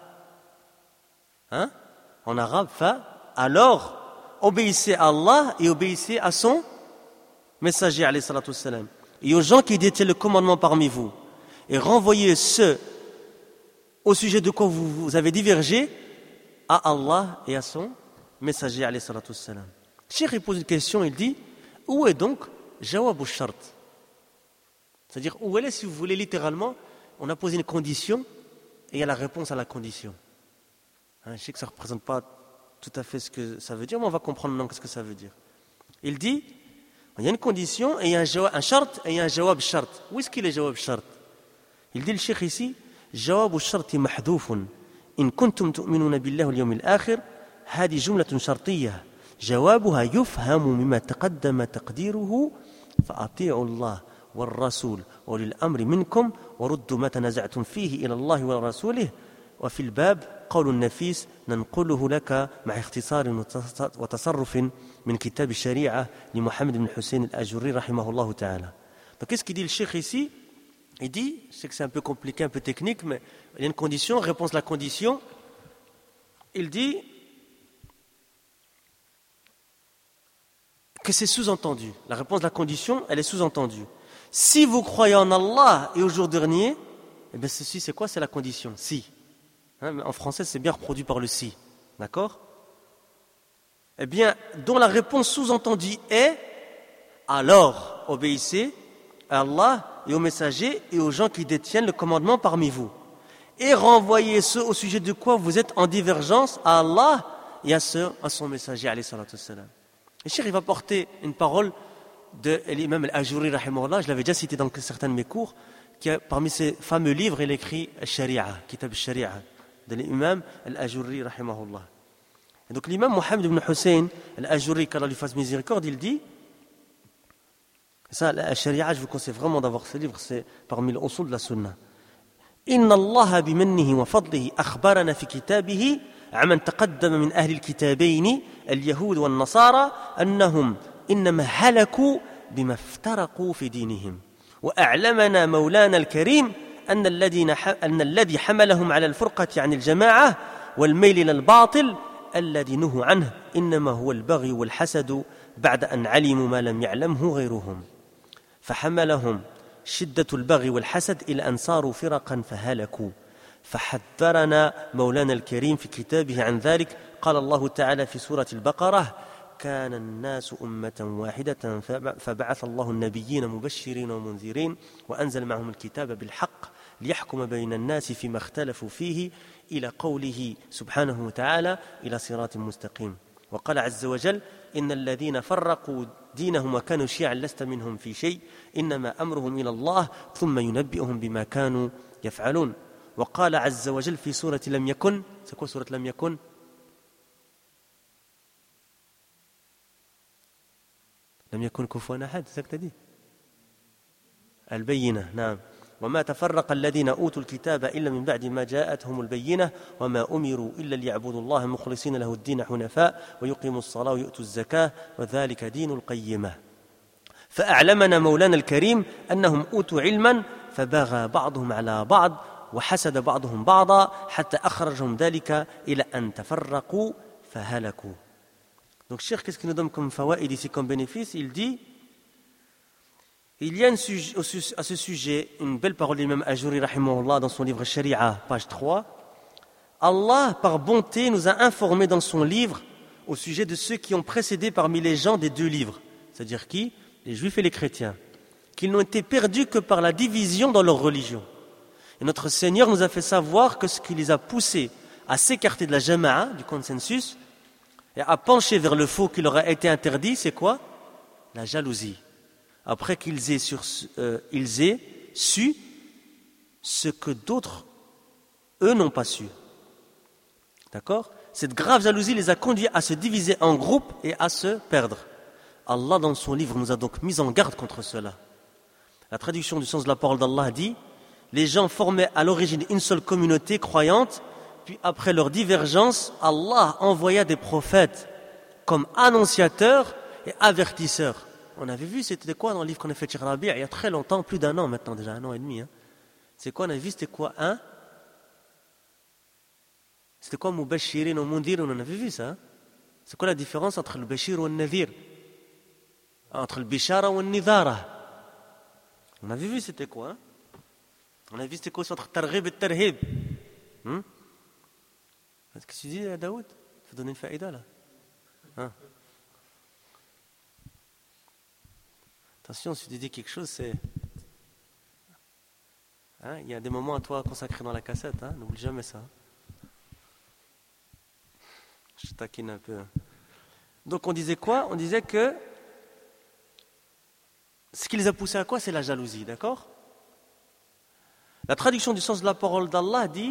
hein, en arabe, fa, alors, obéissez à Allah et obéissez à son messager, alayhi salatu wassalam, et aux gens qui détiennent le commandement parmi vous, et renvoyez ceux au sujet de quoi vous, vous avez divergé à Allah et à son messager, alayhi salatu wassalam. Cheikh il pose une question, il dit où est donc jawab al-shart? C'est-à-dire où elle est, si vous voulez, littéralement, on a posé une condition et il y a la réponse à la condition. Hein, je sais que ça ne représente pas tout à fait ce que ça veut dire, mais on va comprendre maintenant ce que ça veut dire. Il dit, il y a une condition et il y a un, jawab, un shart et il y a un jawab shart. Où est-ce qu'il est jawab shart? Il dit le cheikh ici, jawab shart mahdouf. In kuntum tu'minuna billahi wal yawmil akhir, hadi jumlatun shartiyyah. جوابها يفهم مما تقدم تقديره فأطيعوا الله والرسول وأولي الأمر منكم وردوا ما تنازعتم فيه إلى الله ورسوله وفي الباب قول النفيس ننقله لك مع اختصار وتصرف من كتاب الشريعة لمحمد بن حسين الأجري رحمه الله تعالى. Donc qu'est-ce qu'il dit le cheikh ici? Il dit, je sais que c'est un peu compliqué, un peu technique, mais il y a une condition, réponse à la condition. Il dit que c'est sous-entendu. La réponse de la condition, elle est sous-entendue. Si vous croyez en Allah et au jour dernier, eh bien ceci c'est quoi? C'est la condition. Si. Hein, en français c'est bien reproduit par le si. D'accord? Eh bien, dont la réponse sous-entendue est alors obéissez à Allah et aux messagers et aux gens qui détiennent le commandement parmi vous. Et renvoyez ceux au sujet de quoi vous êtes en divergence à Allah et à, ceux, à son messager, alayhi salatu wassalam. Et Cheikh, il va porter une parole de l'imam al-Ajuri, rahimahullah, je l'avais déjà cité dans certains de mes cours, qui a, parmi ses fameux livres, il écrit Al-Shari'a, Kitab al-Shari'a, de l'imam al-Ajuri, rahimahullah. Et donc l'imam Mohammed ibn Hussein al-Ajuri, qu'Allah lui fasse miséricorde, il dit, ça, Al-Shari'a, je vous conseille vraiment d'avoir ce livre, c'est parmi les usul de la sunna. Inna Allah bimannihi wa fadlihi akhbarana fi kitabihi عمن تقدم من أهل الكتابين اليهود والنصارى أنهم إنما هلكوا بما افترقوا في دينهم وأعلمنا مولانا الكريم أن الذين أن الذي حملهم على الفرقة عن الجماعة والميل إلى الباطل الذي نهوا عنه إنما هو البغي والحسد بعد أن علموا ما لم يعلمه غيرهم فحملهم شدة البغي والحسد إلى أن صاروا فرقا فهلكوا فحذرنا مولانا الكريم في كتابه عن ذلك قال الله تعالى في سورة البقرة كان الناس أمة واحدة فبعث الله النبيين مبشرين ومنذرين وأنزل معهم الكتاب بالحق ليحكم بين الناس فيما اختلفوا فيه إلى قوله سبحانه وتعالى إلى صراط مستقيم وقال عز وجل إن الذين فرقوا دينهم وكانوا شيعا لست منهم في شيء إنما أمرهم إلى الله ثم ينبئهم بما كانوا يفعلون وقال عز وجل في سورة لم يكن c'est quoi سورة لم يكن لم يكن كفوا أحد c'est ça que tu as dit البينة نعم وما تفرق الذين أوتوا الكتاب إلا من بعد ما جاءتهم البينة وما أمروا إلا ليعبدوا الله مخلصين له الدين حنفاء ويقيموا الصلاة ويؤتوا الزكاة وذلك دين القيمة فأعلمنا مولانا الكريم أنهم أوتوا علما فبغى بعضهم على بعض وحسد بعضهم بعضا حتى أخرجهم ذلك إلى أن تفرقوا فهلكوا. Donc Cheikh, qu'est-ce qu'il nous donne comme fawaïd ici, comme bénéfice? Il dit, il y a une sujet, à ce sujet une belle parole de l'imam Ajuri rahimahullah dans son livre Sharia, page trois. Allah, par bonté, nous a informé dans son livre au sujet de ceux qui ont précédé parmi les gens des deux livres, c'est-à-dire qui? Les juifs et les chrétiens, qu'ils n'ont été perdus que par la division dans leur religion. Et notre Seigneur nous a fait savoir que ce qui les a poussés à s'écarter de la jama'a, du consensus, et à pencher vers le faux qui leur a été interdit, c'est quoi? La jalousie. Après qu'ils aient, sur, euh, ils aient su ce que d'autres, eux, n'ont pas su. D'accord? Cette grave jalousie les a conduits à se diviser en groupes et à se perdre. Allah, dans son livre, nous a donc mis en garde contre cela. La traduction du sens de la parole d'Allah dit: les gens formaient à l'origine une seule communauté croyante, puis après leur divergence, Allah envoya des prophètes comme annonciateurs et avertisseurs. On avait vu, c'était quoi dans le livre qu'on a fait de Cheikh Rabi' il y a très longtemps, plus d'un an maintenant, déjà un an et demi. Hein. C'est quoi, on a vu, c'était quoi un C'était quoi Mubashirin ou Mundir? On en avait vu ça. Hein. C'est quoi la différence entre le Bashir ou le Nadir? Entre le Bishara ou le Nidara? On avait vu, c'était quoi? Hein. On a vu, c'était quoi entre Targhib et Tarhib? hmm? Qu'est-ce que tu dis, Daoud? Il faut donner une faïda là. Hein? Attention, si tu dis quelque chose, c'est... Hein? Il y a des moments à toi consacrés dans la cassette, hein? N'oublie jamais ça. Je taquine un peu. Donc on disait quoi? On disait que ce qui les a poussés à quoi? C'est la jalousie, d'accord? La traduction du sens de la parole d'Allah dit: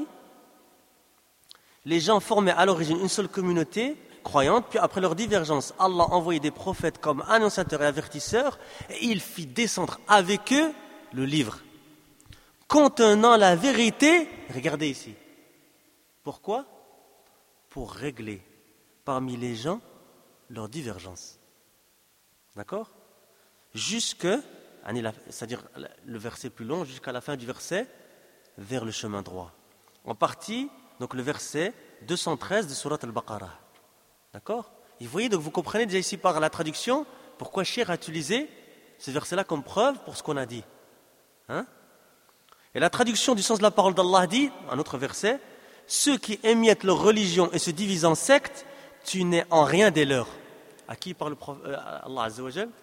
les gens formaient à l'origine une seule communauté croyante, puis après leur divergence, Allah envoyait des prophètes comme annonciateurs et avertisseurs, et il fit descendre avec eux le livre, contenant la vérité. Regardez ici. Pourquoi? Pour régler parmi les gens leurs divergences. D'accord? Jusque, c'est-à-dire le verset plus long, jusqu'à la fin du verset, vers le chemin droit. En partie, donc le verset deux cent treize de Surat Al-Baqarah. D'accord? Et vous voyez, donc vous comprenez déjà ici par la traduction pourquoi Cheikh a utilisé ce verset-là comme preuve pour ce qu'on a dit. Hein? Et la traduction du sens de la parole d'Allah dit, un autre verset: ceux qui émiettent leur religion et se divisent en sectes, tu n'es en rien des leurs. À qui parle euh, Allah Azza wa Jal?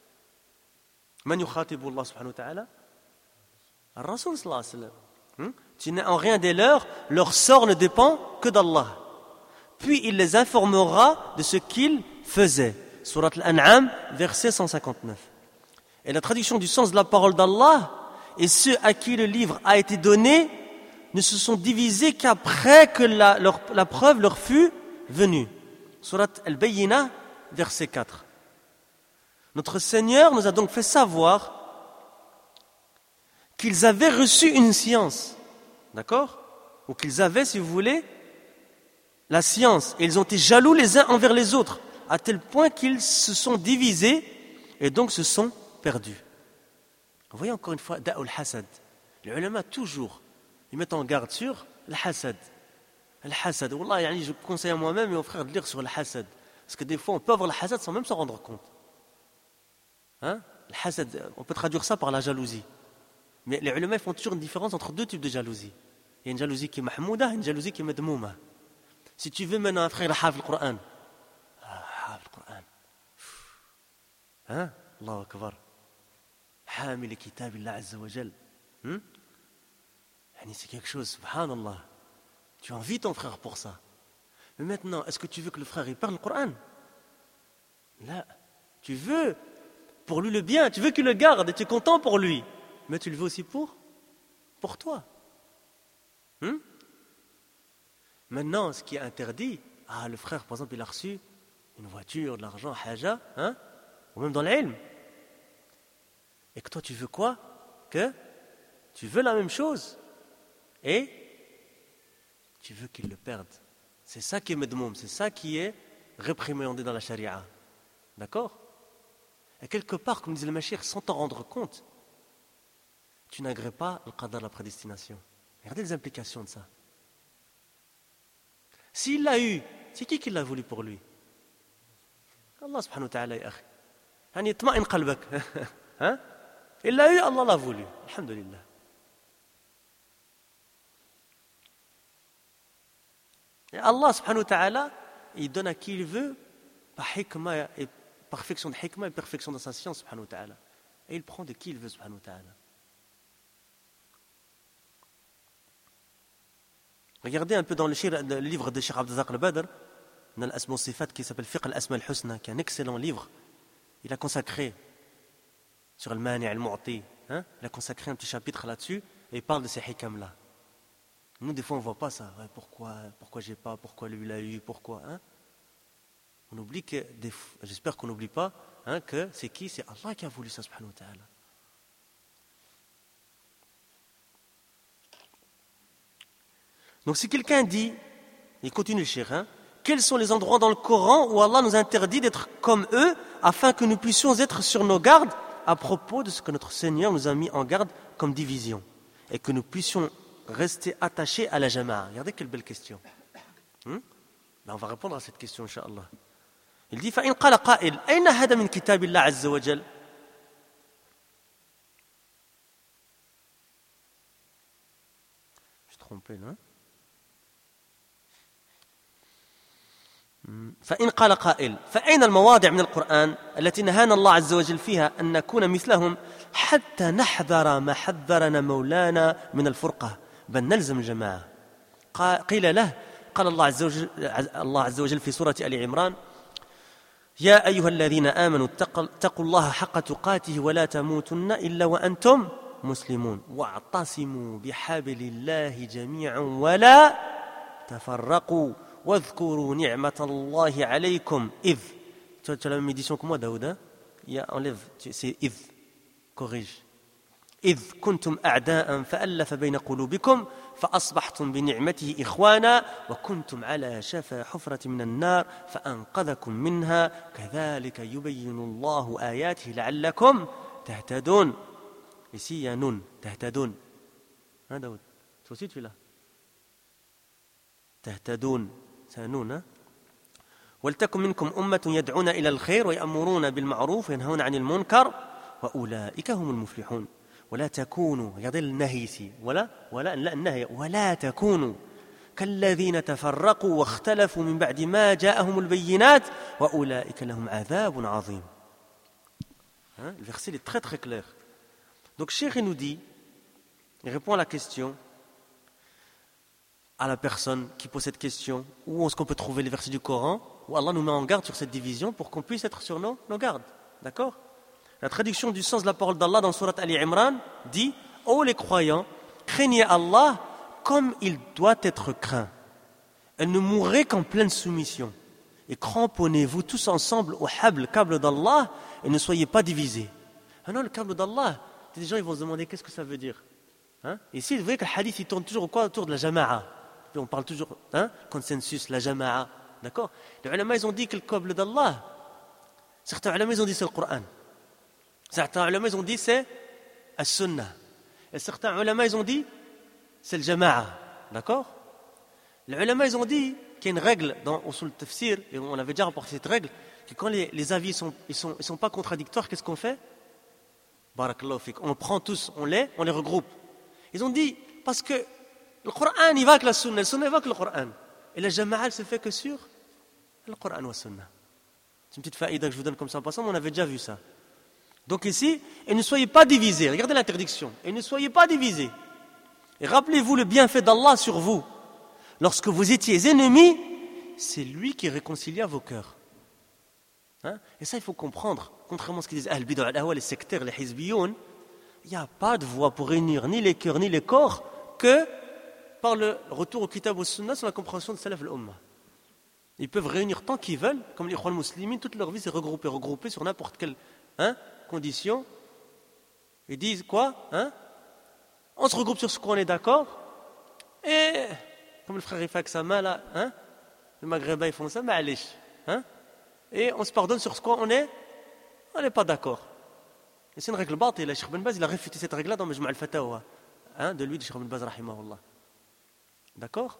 Man yukhatibu Allah subhanahu wa ta'ala? Ar-Rasul sallallahu alayhi wa sallam. Tu n'es en rien des leurs, leur sort ne dépend que d'Allah. Puis il les informera de ce qu'ils faisaient. Surat Al-An'am, verset cent cinquante-neuf. Et la traduction du sens de la parole d'Allah: et ceux à qui le livre a été donné ne se sont divisés qu'après que la, leur, la preuve leur fut venue. Surat Al-Bayyinah, verset quatre. Notre Seigneur nous a donc fait savoir qu'ils avaient reçu une science, d'accord? Ou qu'ils avaient, si vous voulez, la science. Et ils ont été jaloux les uns envers les autres, à tel point qu'ils se sont divisés et donc se sont perdus. Vous voyez encore une fois, da'ul hasad. Les ulama toujours, ils mettent en garde sur le hasad. Le hasad. Wallah, je conseille à moi-même et aux frères de lire sur le hasad. Parce que des fois, on peut avoir le hasad sans même s'en rendre compte. Hein? Le hasad, on peut traduire ça par la jalousie. Mais les ulama font toujours une différence entre deux types de jalousie. Il y a une jalousie qui est mahmouda et une jalousie qui est madmouma. Si tu veux maintenant un frère hafid le Coran, ah, hafid le Coran, hein? Allahu Akbar, hamil le kitab Allah Azza wa Jal, hmm? C'est quelque chose, subhanallah. Tu envies ton frère pour ça. Mais maintenant, est-ce que tu veux que le frère il parle le Coran? Là, tu veux pour lui le bien, tu veux qu'il le garde et tu es content pour lui. Mais tu le veux aussi pour pour toi. Hmm? Maintenant, ce qui est interdit, ah, le frère, par exemple, il a reçu une voiture, de l'argent, haja, hein? Ou même dans l'ilm. Et que toi, tu veux quoi? Que Tu veux la même chose et tu veux qu'ils le perdent. C'est ça qui est medmoum, c'est ça qui est réprimandé dans la charia. D'accord? Et quelque part, comme disait le Machir, sans t'en rendre compte, tu n'agrées pas le qadar, la prédestination. Regardez les implications de ça. S'il l'a eu, c'est qui qui l'a voulu pour lui? Allah subhanahu wa ta'ala, ya akhi. Yani itma'in qalbak. Hein? Il l'a eu, Allah l'a voulu. Alhamdulillah. Et Allah subhanahu wa ta'ala, il donne à qui il veut par hikmah et perfection de hikmah et perfection de sa science subhanahu wa ta'ala. Et il prend de qui il veut subhanahu wa ta'ala. Regardez un peu dans le, shir, le livre de Cheikh Abdelrazak al-Badr, dans l'Asma al-Sifat, qui s'appelle Fiqh al-Asma al-Husna, qui est un excellent livre. Il a consacré sur le mani' al-mu'ti, hein? Il a consacré un petit chapitre là-dessus et il parle de ces hikam-là. Nous, des fois, on ne voit pas ça. Ouais, pourquoi, pourquoi j'ai pas, pourquoi lui l'a eu, pourquoi, hein? On oublie que, des, j'espère qu'on n'oublie pas, hein, que c'est qui? C'est Allah qui a voulu ça, subhanahu wa ta'ala. Donc si quelqu'un dit, il continue le cheikh, hein, quels sont les endroits dans le Coran où Allah nous interdit d'être comme eux afin que nous puissions être sur nos gardes à propos de ce que notre Seigneur nous a mis en garde comme division et que nous puissions rester attachés à la jama'a. Regardez quelle belle question. Hmm? Ben on va répondre à cette question, Inch'Allah. Il dit, فَإِنْ قَالَ قَائِلٌ أَيْنَ هَذَا مِنْ كِتَابِ اللَّهِ عَزَّ وَجَلَّ. Je suis trompé là. فإن قال قائل فأين المواضع من القرآن التي نهانا الله عز وجل فيها أن نكون مثلهم حتى نحذر ما حذرنا مولانا من الفرقة بل نلزم الجماعة. قيل له قال الله عز وجل, الله عز وجل في سورة آل عمران يا أيها الذين آمنوا اتقوا الله حق تقاته ولا تموتن إلا وأنتم مسلمون واعتصموا بحبل الله جميعا ولا تفرقوا واذكروا نعمة الله عليكم إذ. Tu as la même édition que moi, Daoud, hein? Il y a, enlève, c'est إذ. Corrige. إذ كنتم أعداء فألف بين قلوبكم فأصبحتم بنعمته إخوانا وكنتم على شفا حفرة من النار فأنقذكم منها كذلك يبين الله آياته لعلكم تهتدون. Ici, il y a nun, تهتدون. Hein, Daoud? Toi aussi, tu es là. تهتدون. C'est un nun, hein? ولتكن منكم أمة يدعون إلى الخير ويأمرون بالمعروف وينهون عن المنكر وأولئك هم المفلحون. ولا تكونوا regardez le nahi ici ولا ولا لا النهي ولا تكونوا كالذين تفرقوا واختلفوا من بعد ما جاءهم البينات وأولئك لهم عذاب عظيم. Hein? Le verset est très très clair. Donc Cheikh nous dit, il répond à la question à la personne qui pose cette question, où est-ce qu'on peut trouver les versets du Coran où Allah nous met en garde sur cette division pour qu'on puisse être sur nos, nos gardes. D'accord? La traduction du sens de la parole d'Allah dans Surat Ali Imran dit « Ô les croyants, craignez Allah comme il doit être craint. Et ne mourrez qu'en pleine soumission. Et cramponnez-vous tous ensemble au habl, câble d'Allah, et ne soyez pas divisés. » Ah non, le câble d'Allah, des gens ils vont se demander qu'est-ce que ça veut dire. Hein? Ici, vous voyez que le hadith il tourne toujours au quoi? Autour de la jama'a. On parle toujours, hein, consensus, la jama'a. D'accord? Les ulama, ils ont dit que le câble d'Allah, certains ulama, ils ont dit c'est le Coran. Certains ulama, ils ont dit c'est as-sunnah. Et certains ulama, ils ont dit c'est le jama'a. D'accord? Les ulama, ils ont dit qu'il y a une règle dans Usul Tafsir, et on avait déjà rapporté cette règle, que quand les, les avis ne sont, ils sont, ils sont pas contradictoires, qu'est-ce qu'on fait? Barakallahu fik. On prend tous, on les, on les regroupe. Ils ont dit, parce que le Coran, il va avec la Sunna, le Sunna, il va avec le Coran. Et la Jama'a, elle se fait que sur le Coran ou la Sunna. C'est une petite faïda que je vous donne comme ça en passant, mais on avait déjà vu ça. Donc ici, et ne soyez pas divisés. Regardez l'interdiction. Et ne soyez pas divisés. Et rappelez-vous le bienfait d'Allah sur vous. Lorsque vous étiez ennemis, c'est lui qui réconcilia vos cœurs. Hein? Et ça, il faut comprendre. Contrairement à ce qu'ils disent, Ahl Bid'a al-Ahwa, les sectaires, les hizbiyoun, il n'y a pas de voie pour réunir ni les cœurs ni les corps que par le retour au Kitab au Sunna sur la compréhension de Salaf al-Ummah. Ils peuvent réunir tant qu'ils veulent, comme les Ikhwan muslimines, toute leur vie c'est regroupé, regroupé sur n'importe quelle hein, condition. Ils disent quoi hein? On se regroupe sur ce qu'on est d'accord. Et, comme le frère il fait avec sa main là, hein, les Maghrébins ils font ça, mais hein, et on se pardonne sur ce qu'on on est, on n'est pas d'accord. Et c'est une règle batte, et le Cheikh Ben Baz il a réfuté cette règle-là dans Majma' al-Fatawa, hein, de lui, de Cheikh Ben Baz, rahimahullah. D'accord?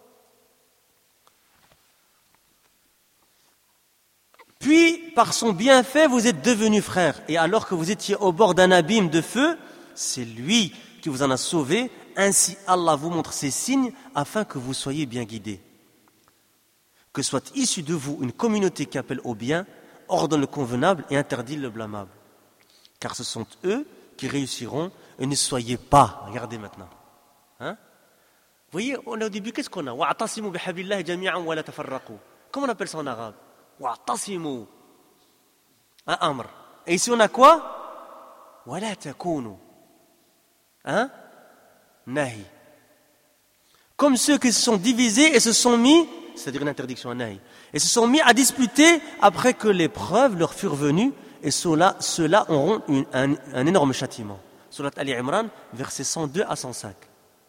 Puis, par son bienfait, vous êtes devenus frères. Et alors que vous étiez au bord d'un abîme de feu, c'est lui qui vous en a sauvé. Ainsi, Allah vous montre ces signes afin que vous soyez bien guidés. Que soit issue de vous une communauté qui appelle au bien, ordonne le convenable et interdit le blâmable. Car ce sont eux qui réussiront et ne soyez pas. Regardez maintenant. Hein? Vous voyez, on a au début, qu'est-ce qu'on a? Wa'tasimu bihablillahi jami'an wa la tafarraqu. Comment on appelle ça en arabe? Wa'tasimu. Un amr. Et ici on a quoi? Wa la takunu. Hein? Nahi. Comme ceux qui se sont divisés et se sont mis, c'est-à-dire une interdiction, un nahi, et se sont mis à disputer après que les preuves leur furent venues, et ceux-là, ceux-là auront une, un, un énorme châtiment. Surat Ali Imran, versets cent deux à cent cinq.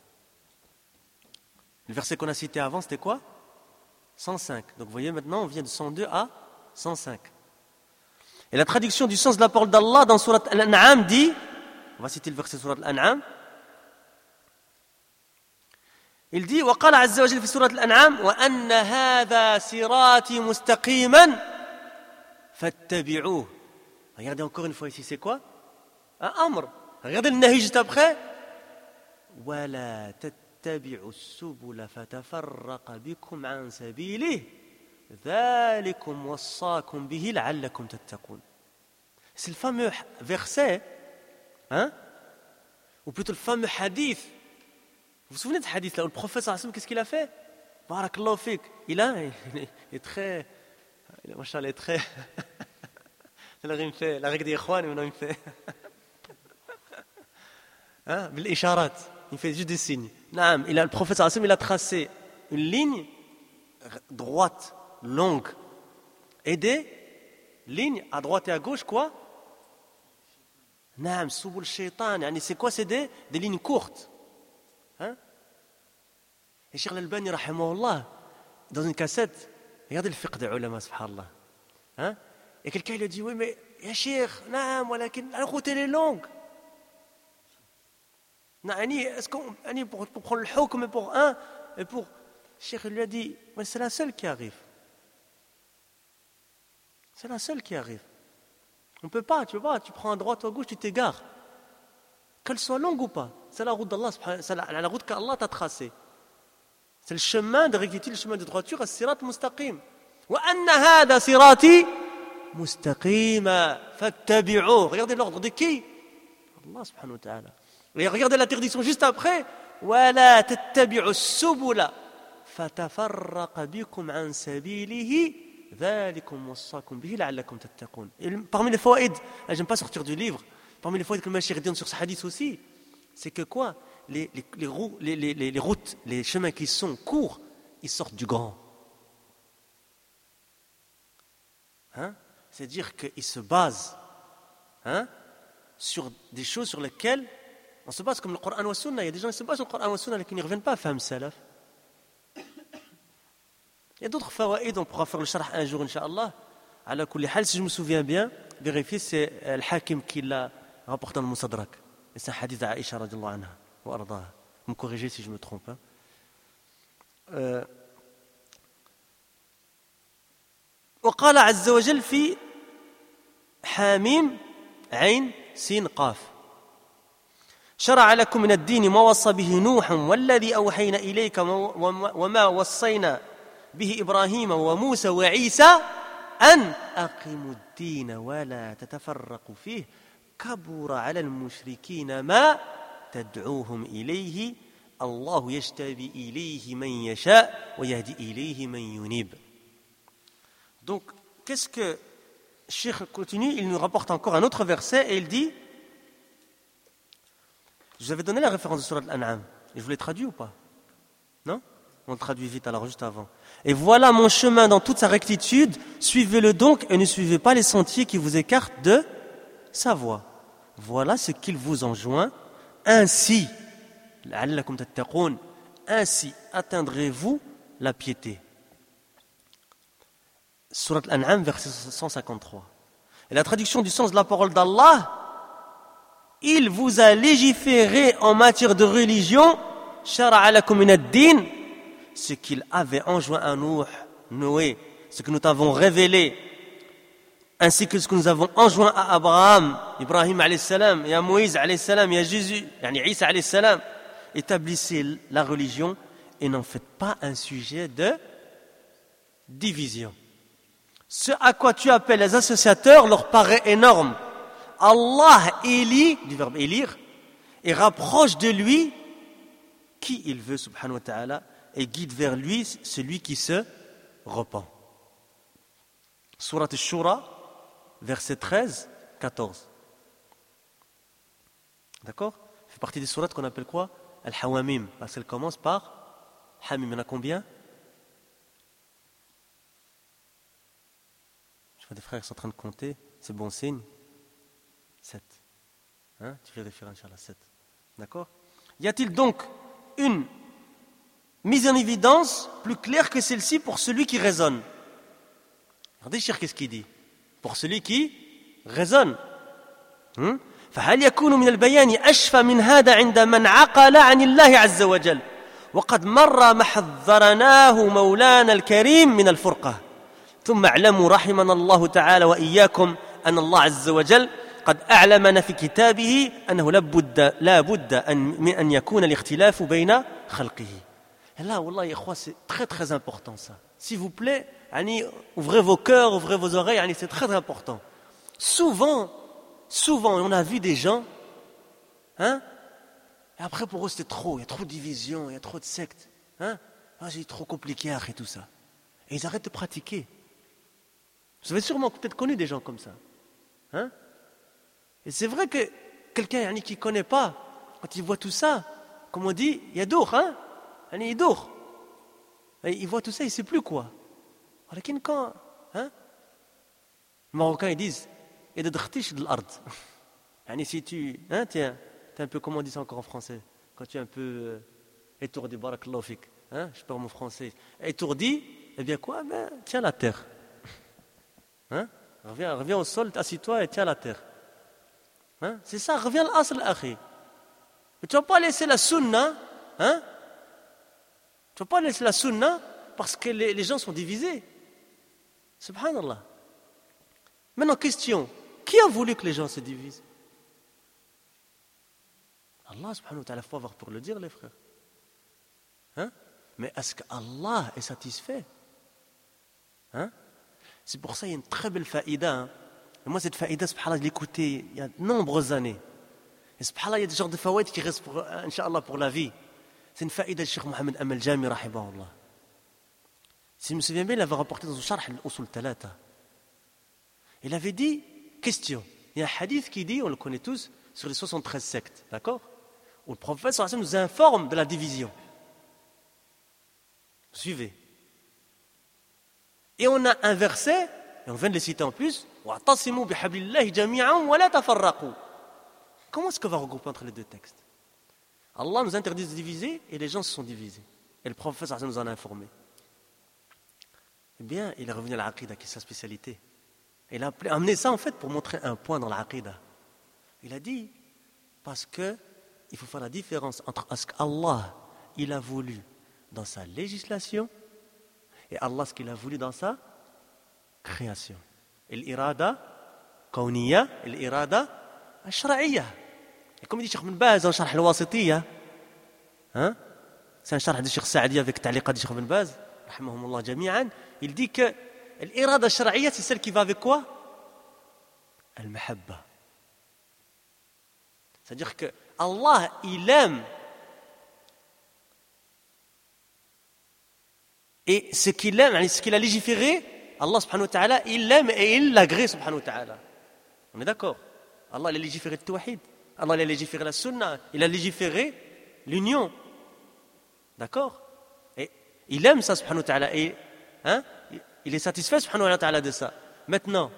Le verset qu'on a cité avant, c'était quoi? cent cinq. Donc vous voyez maintenant, on vient de cent deux à cent cinq. Et la traduction du sens de la parole d'Allah dans Surat Al-An'am dit, on va citer le verset Surat Al-An'am, il dit وقال عز وجل في سورة الأنعام وأن هذا صراطي مستقيما فاتبعوه. Regardez encore une fois ici, c'est quoi? Un amr. Regardez le nahi juste après. ولا تتبعوا السبل فتفرق بكم عن سبيله ذلكم وصاكم به لعلكم تتقون. C'est le fameux verset, hein? Ou plutôt le fameux hadith. Vous vous souvenez de ce hadith-là où le prophète sallallahu alayhi wa sallam, qu'est-ce qu'il a fait? Barakallahu fik. Il a, il est très, il est très, il fait, la règle des ikhwan, maintenant il fait, hein, bil isharat, il fait juste des signes. Naam, il a, le prophète sallallahu alayhi wa sallam, il a tracé une ligne droite, longue, et des lignes à droite et à gauche, quoi? Naam, subul shaitan, c'est quoi? C'est des, des lignes courtes. Hein? Et Cheikh Al-Albani, rahimahullah, dans une cassette, regardez le fiqh des ulama, subhanallah. Hein? Et quelqu'un lui dit, oui, mais, ya Cheikh, naam, walakin, la route elle est longue. Est-ce qu'on, pour, pour prendre le hukm et pour un, et pour. Cheikh lui a dit, mais c'est la seule qui arrive. C'est la seule qui arrive. On ne peut pas, tu vois, tu prends à droite ou à gauche, tu t'égares. Qu'elle soit longue ou pas, c'est la route d'Allah, c'est la, la route qu'Allah t'a tracée. C'est le chemin de rectitude, le chemin de droiture, as-sirat mustaqim. Wa anna hada sirati mustaqima fattabi'uh. Regardez l'ordre de qui? Allah subhanahu wa ta'ala. Et regardez l'interdiction juste après. Wa la tattabi'u as-subula fatafarraqa bikum an sabilihi dhalikum wassaakum bihi la'allakum tattaqun. Parmi les fawaïd, j'aime pas sortir du livre. Parmi les fois que le Mashir donne sur ce hadith aussi, c'est que quoi? Les, les, les, les, les, les routes, les chemins qui sont courts, ils sortent du grand. Hein? C'est-à-dire qu'ils se basent, hein, sur des choses sur lesquelles on se base, comme le Coran wa Sunna. Il y a des gens qui se basent sur le Coran wa Sunna, mais qui ne reviennent pas à Fahm Salaf. Il y a d'autres fawaïd, on pourra faire le sharh un jour, Inch'Allah. Ala kulli hal, si je me souviens bien, vérifiez, c'est Al-Hakim qui l'a rapporté dans le Musadrak. Et c'est un hadith d'Aïcha radiallahu anha. Wa ardaha. Vous me corrigez si je me trompe. Hein. Euh, وقال عز وجل في حاميم عين سين قاف شرع لكم من الدين ما وصى به نوح والذي أوحينا إليك وما وصينا به إبراهيم وموسى وعيسى أن أقيموا الدين ولا تتفرقوا فيه كبر على المشركين ما تدعوهم إليه الله يجتبي إليه من يشاء ويهدي إليه من ينيب. Donc, qu'est-ce que Cheikh continue? Il nous rapporte encore un autre verset et il dit, je vous avais donné la référence de Surat Al-An'am, et je vous l'ai traduit ou pas? Non? On le traduit vite alors, juste avant. Et voilà mon chemin dans toute sa rectitude, suivez-le donc et ne suivez pas les sentiers qui vous écartent de sa voie. Voilà ce qu'il vous enjoint. Ainsi, لعلكم تتقون. Ainsi atteindrez-vous la piété. Surat Al-An'am, verset cent cinquante-trois. Et la traduction du sens de la parole d'Allah, il vous a légiféré en matière de religion, shara'a lakum min ad-din, ce qu'il avait enjoint à Nuh, Noé, ce que nous t'avons révélé, ainsi que ce que nous avons enjoint à Abraham, Ibrahim alayhi salam, et à Moïse alayhi salam, et à Jésus, yani Isa alayhi salam. Établissez la religion et n'en faites pas un sujet de division. Ce à quoi tu appelles les associateurs leur paraît énorme. Allah élit, du verbe élire, et rapproche de lui qui il veut, subhanahu wa ta'ala, et guide vers lui celui qui se repent. Surat Al-Shura, verset treize, quatorze. D'accord? Ça fait partie des sourates qu'on appelle quoi? Al-Hawamim, parce qu'elle commence par Hamim. Il y en a combien? Je vois des frères qui sont en train de compter, c'est bon signe. sept. Hein? Tu vérifieras, Inch'Allah, sept. D'accord? Y a-t-il donc une mise en évidence plus claire que celle-ci pour celui qui raisonne? Regardez, cher, qu'est-ce qu'il dit? Pour celui qui raisonne. Hum? فهل يكون من البيان أشفى من هذا عند من عقل عن الله عز وجل وقد مر ما حذرناه مولانا الكريم من الفرقة ثم اعلموا رحمنا الله تعالى وإياكم أن الله عز وجل قد أعلمنا في كتابه أنه لابد لا بد أن من أن يكون الاختلاف بين خلقه. Et là, wallah, ya khwa, c'est très très important ça. S'il vous plaît, yani, ouvrez vos cœurs, ouvrez vos oreilles, yani, c'est très important. Souvent, souvent, on a vu des gens, hein, et après pour eux c'était trop, il y a trop de divisions, il y a trop de sectes, hein, ah, c'est trop compliqué et tout ça. Et ils arrêtent de pratiquer. Vous avez sûrement peut-être connu des gens comme ça, hein. Et c'est vrai que quelqu'un yani, qui ne connaît pas, quand il voit tout ça, comme on dit, il y a d'our, hein, il y a d'our. Il voit tout ça, il ne sait plus quoi. Alors quand, hein, les Marocains ils disent, et de d'khtish de l'ard. Si tu, hein, tiens, tu es un peu, comment on dit ça encore en français, quand tu es un peu euh, étourdi, barakallahu fik, hein, je parle mon français, étourdi, eh bien quoi, ben, tiens la terre. Hein, reviens, reviens au sol, assis-toi et tiens la terre. Hein, c'est ça, reviens à l'asl, akhi. Mais tu ne vas pas laisser la sunna, hein, tu ne vas pas laisser la sunna parce que les, les gens sont divisés. Subhanallah. Maintenant, question. Qui a voulu que les gens se divisent? Allah subhanahu wa ta'ala, il faut avoir pour le dire, les frères. Hein? Mais est-ce qu'Allah est satisfait? Hein? C'est pour ça qu'il y a une très belle faïda. Hein? Et moi, cette faïda, subhanallah, je l'ai écoutée il y a de nombreuses années. Et subhanallah, il y a des genres de fawaïd qui restent, pour, incha'Allah, pour la vie. C'est une faïda de Cheikh Mohamed Amal Jami, rahimahullah. Si je me souviens bien, il avait rapporté dans son Sharh al-Usul Talata. Il avait dit, question, il y a un hadith qui dit, on le connaît tous, sur les soixante-treize sectes, d'accord? Où le prophète sallallahu alayhi wa sallam nous informe de la division. Suivez. Et on a un verset, et on vient de le citer en plus, wa'tasimu bihablillahi jami'an wa la tafarraqu. Comment est-ce qu'on va regrouper entre les deux textes? Allah nous interdit de diviser, et les gens se sont divisés. Et le prophète sallallahu alayhi wa sallam nous en a informé. Eh bien, il est revenu à l'aqida, qui est sa spécialité. Il a amené ça en fait pour montrer un point dans l'aqida. Il a dit, parce que il faut faire la différence entre ce qu'Allah il a voulu dans sa législation et Allah ce qu'il a voulu dans sa création. Et l'irada kawniyya et l'irada shar'iyya. Et comme dit Cheikh Ibn Baz dans Sharh al-Wasitiyya, hein? C'est un sharh de Cheikh Saadi avec ta'liqat de Cheikh Ibn Baz, rahimahumullah jami'an, il dit que l'irada shar'iyya, c'est celle qui va avec quoi? Al-mahabba. C'est-à-dire que Allah, il aime. Et ce qu'il aime, ce qu'il a légiféré, Allah subhanahu wa ta'ala, il l'aime et il l'agrée subhanahu wa ta'ala. On est d'accord? Allah, il a légiféré le tawhid. Allah, il a légiféré la sunna. Il a légiféré l'union. D'accord? Et il aime ça subhanahu wa ta'ala. Et, hein? Il est satisfait, subhanahu wa ta'ala, de ça. Maintenant,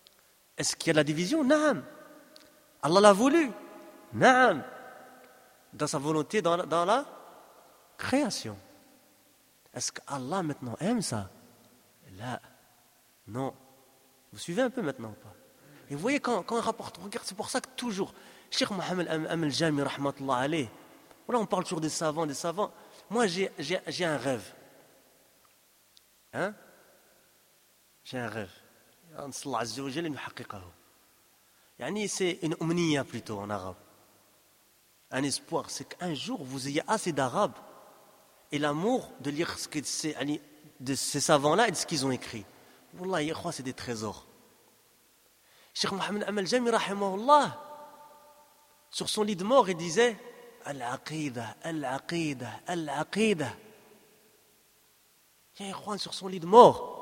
est-ce qu'il y a de la division? Naam. Allah l'a voulu. Naam. dans sa volonté, dans, dans la création. Est-ce qu'Allah maintenant aime ça? Là, non. Vous suivez un peu maintenant ou pas? Et vous voyez quand, quand on rapporte, regarde, c'est pour ça que toujours, Cheikh Mohamed Al-Jami, rahmatullah alayh, voilà, on parle toujours des savants, des savants. Moi, j'ai, j'ai, j'ai un rêve. Hein? J'ai un rêve. Allah Azza wa Jalla yuhaqqiqahu. Yani, c'est une omniya plutôt en arabe. Un espoir, c'est qu'un jour vous ayez assez d'arabe et l'amour de lire ce que c'est, de ces savants-là et de ce qu'ils ont écrit. Wallah, ya khwa, c'est des trésors. Cheikh Mohamed Al-Jami, rahimahullah, sur son lit de mort, il disait Al-Aqidah, Al-Aqidah, Al-Aqidah. Ya khwa, sur son lit de mort.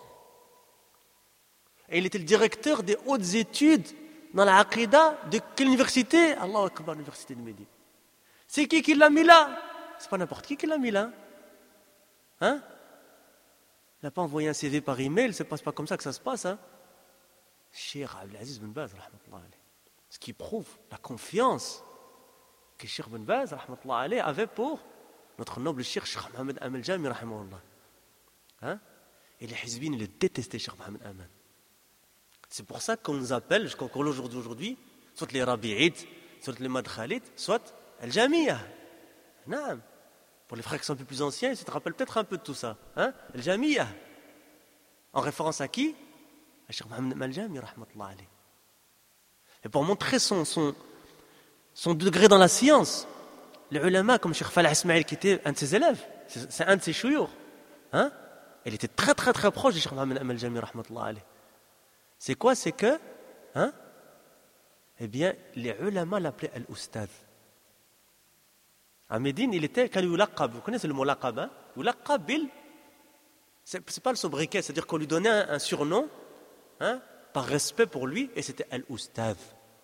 Et il était le directeur des hautes études dans l'Aqidah de quelle université? Allahu Akbar, l'université de Médine. C'est qui qui l'a mis là? C'est pas n'importe qui qui l'a mis là. Hein? Il n'a pas envoyé un C V par email, c'est pas, c'est pas comme ça que ça se passe. Hein? Cheikh Abdelaziz Ben Baz, rahmatullah alayh. Ce qui prouve la confiance que Cheikh Ben Baz, rahmatullah alayh, avait pour notre noble Cheikh, Cheikh Mohamed Al-Jami, rahimahullah. Hein? Et les Hizbines, ils le détestaient, Cheikh Mohamed Aman. C'est pour ça qu'on nous appelle, jusqu'au jour d'aujourd'hui, soit les Rabi'ites, soit les Madkhalites, soit Al-Jamiyah. Non. Pour les frères qui sont un peu plus anciens, ils se rappellent peut-être un peu de tout ça. Hein? Al-Jamiyah. En référence à qui? À Cheikh Mohamed Al-Jami, rahmatullah alayh. Et pour montrer son, son, son degré dans la science, les ulama, comme Cheikh Falah Ismail, qui était un de ses élèves, c'est, c'est un de ses chouyours, hein? Il était très très très proche de Cheikh Mohamed Al-Jami, rahmatullah alayh. C'est quoi? C'est que, hein? Eh bien, les ulama l'appelaient Al-Ustad. À Médine, il était Kal-Yulaqab. Vous connaissez le mot laqab, hein? Yulaqab bil. C'est, c'est pas le sobriquet, c'est-à-dire qu'on lui donnait un, un surnom, hein, par respect pour lui, et c'était Al-Ustad.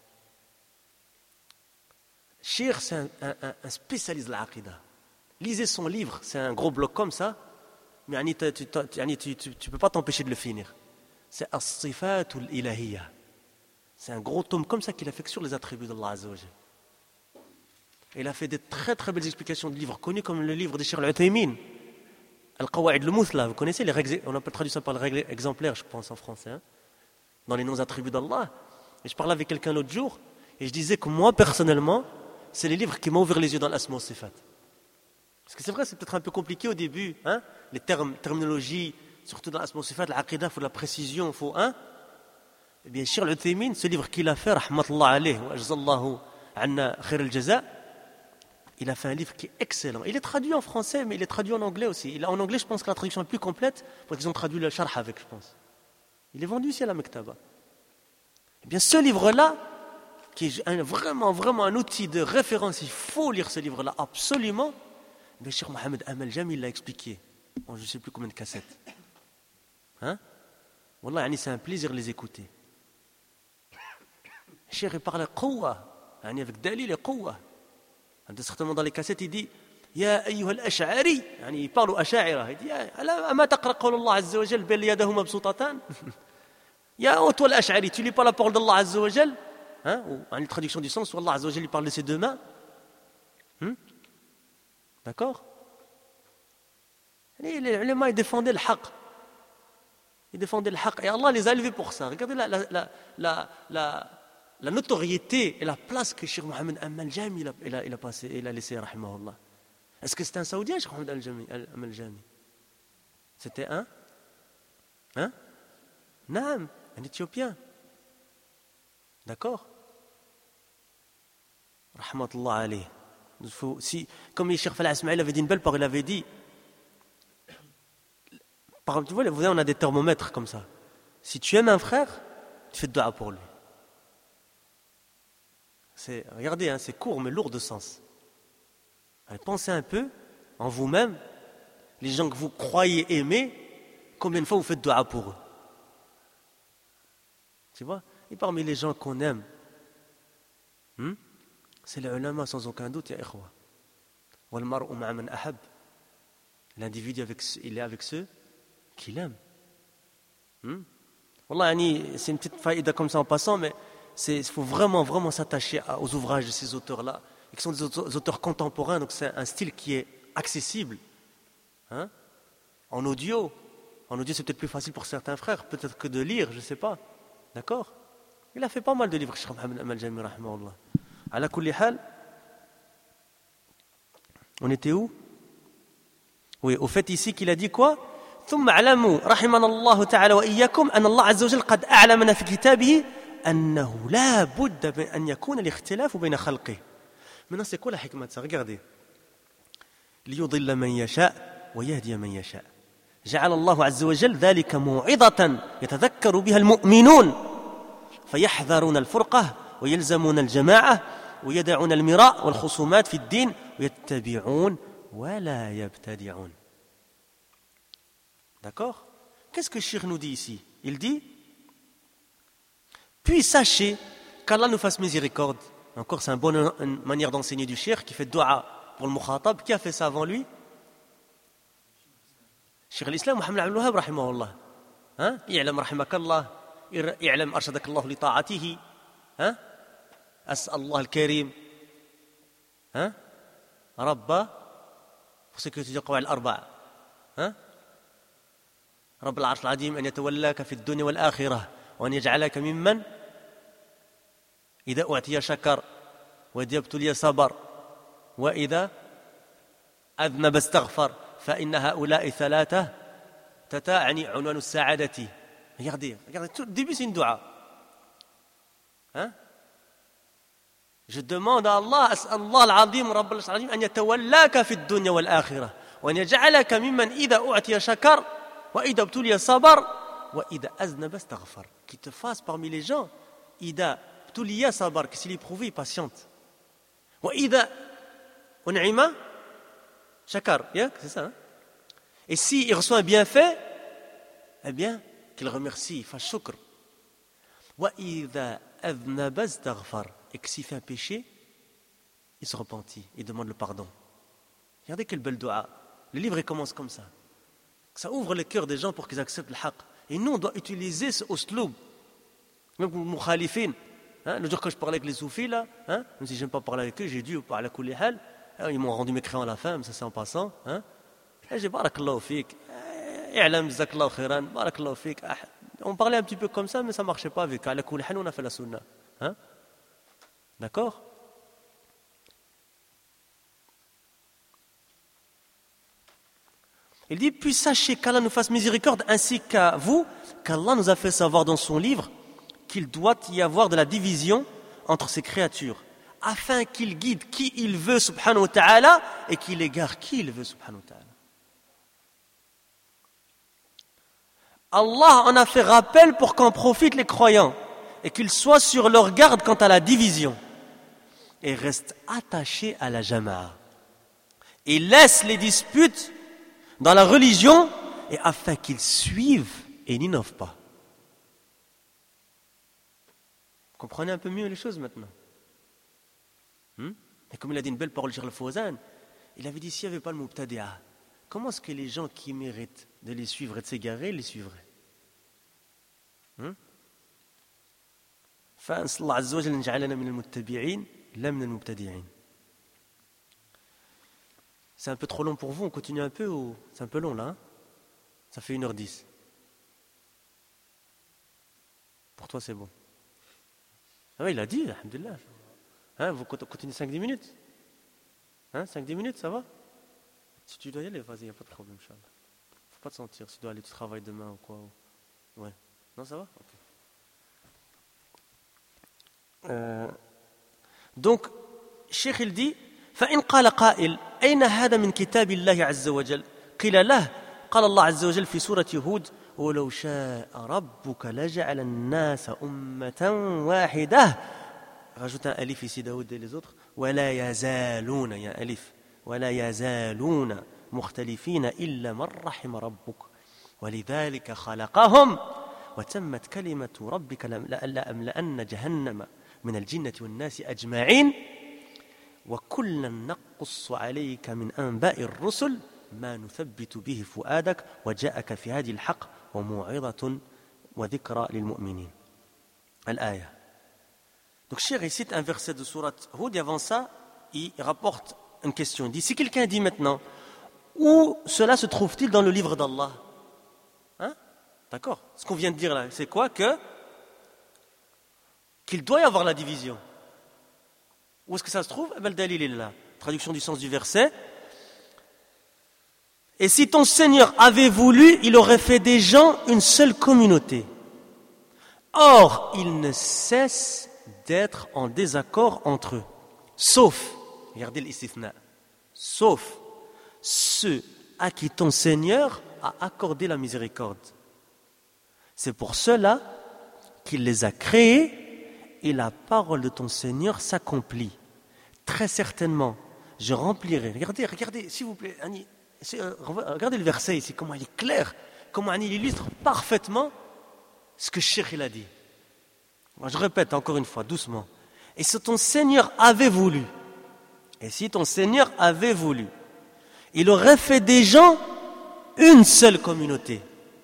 Cheikh, c'est un, un, un spécialiste de l'Aqidah. Lisez son livre, c'est un gros bloc comme ça, mais tu ne peux pas t'empêcher de le finir. C'est As-Sifatul Ilahiyya. C'est un gros tome comme ça qu'il a fait sur les attributs d'Allah Azza wa Jalla. Il a fait des très très belles explications de livres connus comme le livre de Cheikh Al-Uthaymin, Al-Qawa'id al-Muthla. Vous connaissez les règles, on a pas traduit ça par les règles exemplaires, je pense en français, hein, dans les noms attributs d'Allah. Et je parlais avec quelqu'un l'autre jour et je disais que moi personnellement, c'est les livres qui m'ont ouvert les yeux dans l'Asma wa Sifat. Parce que c'est vrai, c'est peut-être un peu compliqué au début, hein, les termes, terminologies. Surtout dans l'Asma wa Sifat, l'Aqidah, il faut de la précision, il faut, hein? Eh bien, Cheikh Al-Uthaymin, ce livre qu'il a fait, rahmatullah alayh, wa ajzallahu anna khir al-jaza, il a fait un livre qui est excellent. Il est traduit en français, mais il est traduit en anglais aussi. Il, en anglais, je pense que la traduction est plus complète, parce qu'ils ont traduit le sharh avec, je pense. Il est vendu ici à la Mektaba. Eh bien, ce livre-là, qui est un, vraiment, vraiment un outil de référence, il faut lire ce livre-là, absolument. Mais Cheikh Mohamed Al-Jami l'a expliqué, en je ne sais plus combien de cassettes. Hein? Wallah, c'est un plaisir de les écouter. Le cheikh, il parle à Qawwa, avec Dalil et Qawwa. Certainement dans les cassettes, il dit Ya ayyuha al-ash'ari, il parle aux ash'a'ira. Il dit Ama taqra qawla Allah Azza wa Jal bel yadahu mabsutatan. Ya toi l'ash'ari, tu lis pas la parole d'Allah Azza wa Jal? Hein? Ou une traduction du sens où Allah Azza wa Jal parle de ses deux mains. Hmm? D'accord? Les ulama, ils défendaient le haqq. Ils défendaient le haqq. Et Allah les a élevés pour ça. Regardez la, la, la, la, la, la notoriété et la place que Cheikh Mohamed Al-Jami il a, il a, il a, passé, il a laissé, rahimahullah. Est-ce que c'était un Saoudien, Cheikh Mohamed Al-Jami, Al-Jami? C'était un Hein Naam, un Éthiopien. D'accord? Rahmatullah alayh. Si, comme Cheikh Falah Ismail avait dit une belle parole, il avait dit, par exemple, tu vois, vous voyez, on a des thermomètres comme ça. Si tu aimes un frère, tu fais de dua pour lui. C'est, regardez, hein, c'est court mais lourd de sens. Allez, pensez un peu en vous-même, les gens que vous croyez aimer, combien de fois vous faites dua pour eux? Tu vois? Et parmi les gens qu'on aime, hmm, c'est les ulama sans aucun doute, ya ikhwa. Wal mar'u ma'a man ahab. L'individu, avec, il est avec ceux qu'il aime. Hmm? Wallah, c'est une petite faïda comme ça en passant, mais il faut vraiment, vraiment s'attacher aux ouvrages de ces auteurs-là. et qui sont des auteurs contemporains, donc c'est un style qui est accessible. Hein? En audio. En audio, c'est peut-être plus facile pour certains frères, peut-être que de lire, je ne sais pas. D'accord? Il a fait pas mal de livres, Cheikh Mohamed Amal Jami, rahimahullah. Ala kulli hal. On était où? Oui, au fait ici qu'il a dit quoi? ثم اعلموا رحمنا الله تعالى وإياكم أن الله عز وجل قد أعلمنا في كتابه أنه لا بد من أن يكون الاختلاف بين خلقه. Maintenant, c'est quoi la hikmah de ça? Regardez. ليضل من يشاء ويهدي من يشاء. جعل الله عز وجل ذلك موعظة يتذكر بها المؤمنون فيحذرون الفرقة ويلزمون الجماعة ويدعون المراء والخصومات في الدين ويتبعون ولا يبتدعون. D'accord? Qu'est-ce que Cheikh nous dit ici? Il dit: puis sachez qu'Allah nous fasse miséricorde. Encore, c'est une bonne une manière d'enseigner du Cheikh qui fait dua pour le mukhatab. Qui a fait ça avant lui? Cheikh l'Islam Mohamed Abdul Wahhab rahimahullah. Hein? I'lam rahimakallah, i'lam arshadakallah li ta'atihi. Hein? As'al Allah al-Karim. Hein? Rabba, pour ceux qui étudient Qawaid al-Arba'a. Hein? رب العرش العظيم أن يتولاك في الدنيا والآخرة وأن يجعلك ممن إذا أعطي شكر وإذا ابتلي صبر وإذا أذنب استغفر فإن هؤلاء ثلاثة تتعني عنوان السعادة. Regardez, regardez, tout le début c'est une dua. Hein? Je demande à Allah, أسأل الله العظيم رب العرش العظيم أن يتولاك في الدنيا والآخرة وأن يجعلك ممن إذا أعطي شكر وإذا ابتلي صبر وإذا أذنب استغفر. Qui te fasse parmi les gens إذا ابتلي صبر, que s'il est éprouvé, il patiente. وإذا أنعم شكر, c'est ça. Hein? Et si il reçoit un bienfait, eh bien qu'il remercie, il fasse shukr. وإذا أذنب استغفر, et que s'il fait un péché, il se repentit, il demande le pardon. Regardez quelle belle dua. Le livre il commence comme ça. Ça ouvre le cœur des gens pour qu'ils acceptent le haqq. Et nous, on doit utiliser ce osloub. Même pour les mukhalifin. Hein, le jour que je parlais avec les soufis, là, hein, même si je n'aime pas parler avec eux, j'ai dû parler à kulli hal. Ils m'ont rendu mécréant à la fin, mais ça c'est en passant. Hein. Et j'ai dit, barakallahu fik. I'lam jazakallahu khairan. Barakallahu fik. On parlait un petit peu comme ça, mais ça ne marchait pas avec. À la kulli hal, on a fait la sunna. Hein. D'accord? Il dit, puis sachez qu'Allah nous fasse miséricorde ainsi qu'à vous, qu'Allah nous a fait savoir dans son livre qu'il doit y avoir de la division entre ses créatures, afin qu'il guide qui il veut, subhanahu wa ta'ala, et qu'il égare qui il veut, subhanahu wa ta'ala. Allah en a fait rappel pour qu'en profitent les croyants, et qu'ils soient sur leur garde quant à la division, et restent attachés à la jama'a, et laissent les disputes dans la religion, et afin qu'ils suivent et n'innovent pas. Vous comprenez un peu mieux les choses maintenant? hmm? Et comme il a dit une belle parole sur le Fawzan, il avait dit, s'il n'y avait pas le mubtadi'a, comment est-ce que les gens qui méritent de les suivre et de s'égarer, les suivraient? فأنسأل الله عز وجل أن يجعلنا من المتبعين لا من المبتدعين. C'est un peu trop long pour vous, on continue un peu ou c'est un peu long là hein? Ça fait une heure dix. Pour toi c'est bon. Ah oui, il a dit, alhamdulillah. Hein, vous continuez cinq dix minutes hein, cinq dix minutes, ça va? Si tu dois y aller, vas-y, il n'y a pas de problème, Inch'Allah. Faut pas te sentir, si tu dois aller, tu travailles demain ou quoi. Ouais. Non, ça va? Okay. Euh, donc, Cheikh il dit, فإن قال قائل أين هذا من كتاب الله عز وجل قيل له قال الله عز وجل في سورة هود ولو شاء ربك لجعل الناس أمة واحدة. Rajoute un alif ici Daoud et les autres. ولا يزالون, il y a un alif. ولا يزالون مختلفين إلا من رحم ربك ولذلك خلقهم وتمت كلمة ربك لأملأن جهنم من الجنة والناس أجمعين وكلا نقص عليك من أنباء الرسل ما نثبت به فؤادك وجاءك في هذه الحق وموعظة وذكرى للمؤمنين. الآية. Donc Cheikh cite un verset de sourate Hud et avant ça il rapporte une question. Il dit, si quelqu'un dit maintenant, où cela se trouve-t-il dans le livre d'Allah? Hein? D'accord? Ce qu'on vient de dire là, c'est quoi? Que qu'il doit y avoir la division. Où est-ce que ça se trouve? Eh bien, le dalil est là. Traduction du sens du verset. Et si ton Seigneur avait voulu, il aurait fait des gens une seule communauté. Or, ils ne cessent d'être en désaccord entre eux. Sauf, regardez l'istithna, sauf ceux à qui ton Seigneur a accordé la miséricorde. C'est pour cela qu'il les a créés et la parole de ton Seigneur s'accomplit. Très certainement, je remplirai. Regardez, regardez, s'il vous plaît, Annie, euh, regardez le verset ici, comment il est clair, comment Annie illustre parfaitement ce que Cheikh il a dit. Moi, je répète encore une fois, doucement. Et si ton Seigneur avait voulu, et si ton Seigneur avait voulu, il aurait fait des gens une seule communauté.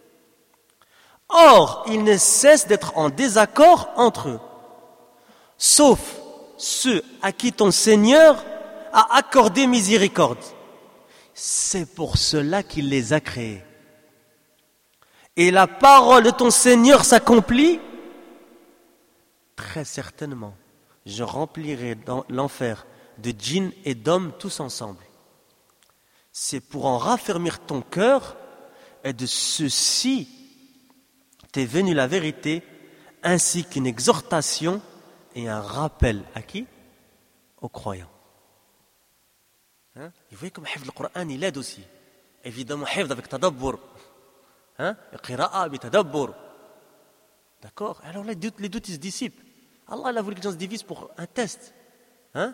Or, ils ne cessent d'être en désaccord entre eux, sauf ceux à qui ton Seigneur a accordé miséricorde. C'est pour cela qu'il les a créés. Et la parole de ton Seigneur s'accomplit. Très certainement, je remplirai dans l'enfer de djinns et d'hommes tous ensemble. C'est pour en raffermir ton cœur, et de ceci t'est venue la vérité, ainsi qu'une exhortation et un rappel à qui? Aux croyants. Hein? Vous voyez comme hifd le Coran, il aide aussi. Évidemment, hifd avec tadabbur. Hein? Qira'a bi tadabbur. D'accord? Alors là, les doutes ils se dissipent. Allah a voulu que les gens se divisent pour un test. Hein?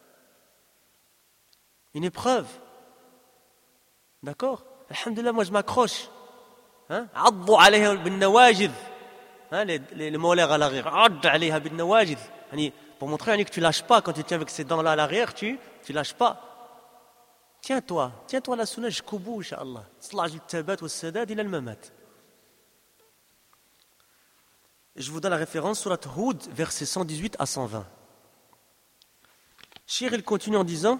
Une épreuve. D'accord? Alhamdulillah, moi je m'accroche. Hein? Addu alayha bin nawajid. Hein? Les, les, les molaires à l'arrière. Addu alayha bin nawajid. Pour montrer que tu ne lâches pas, quand tu tiens avec ces dents-là à l'arrière, tu ne lâches pas. Tiens-toi, tiens-toi à la sunna jusqu'au bout, Inch'Allah. Slaj al-tabat wa al-sadad ila al-mamat. Je vous donne la référence sur la Hud, versets cent dix-huit à cent vingt. Cheikh, il continue en disant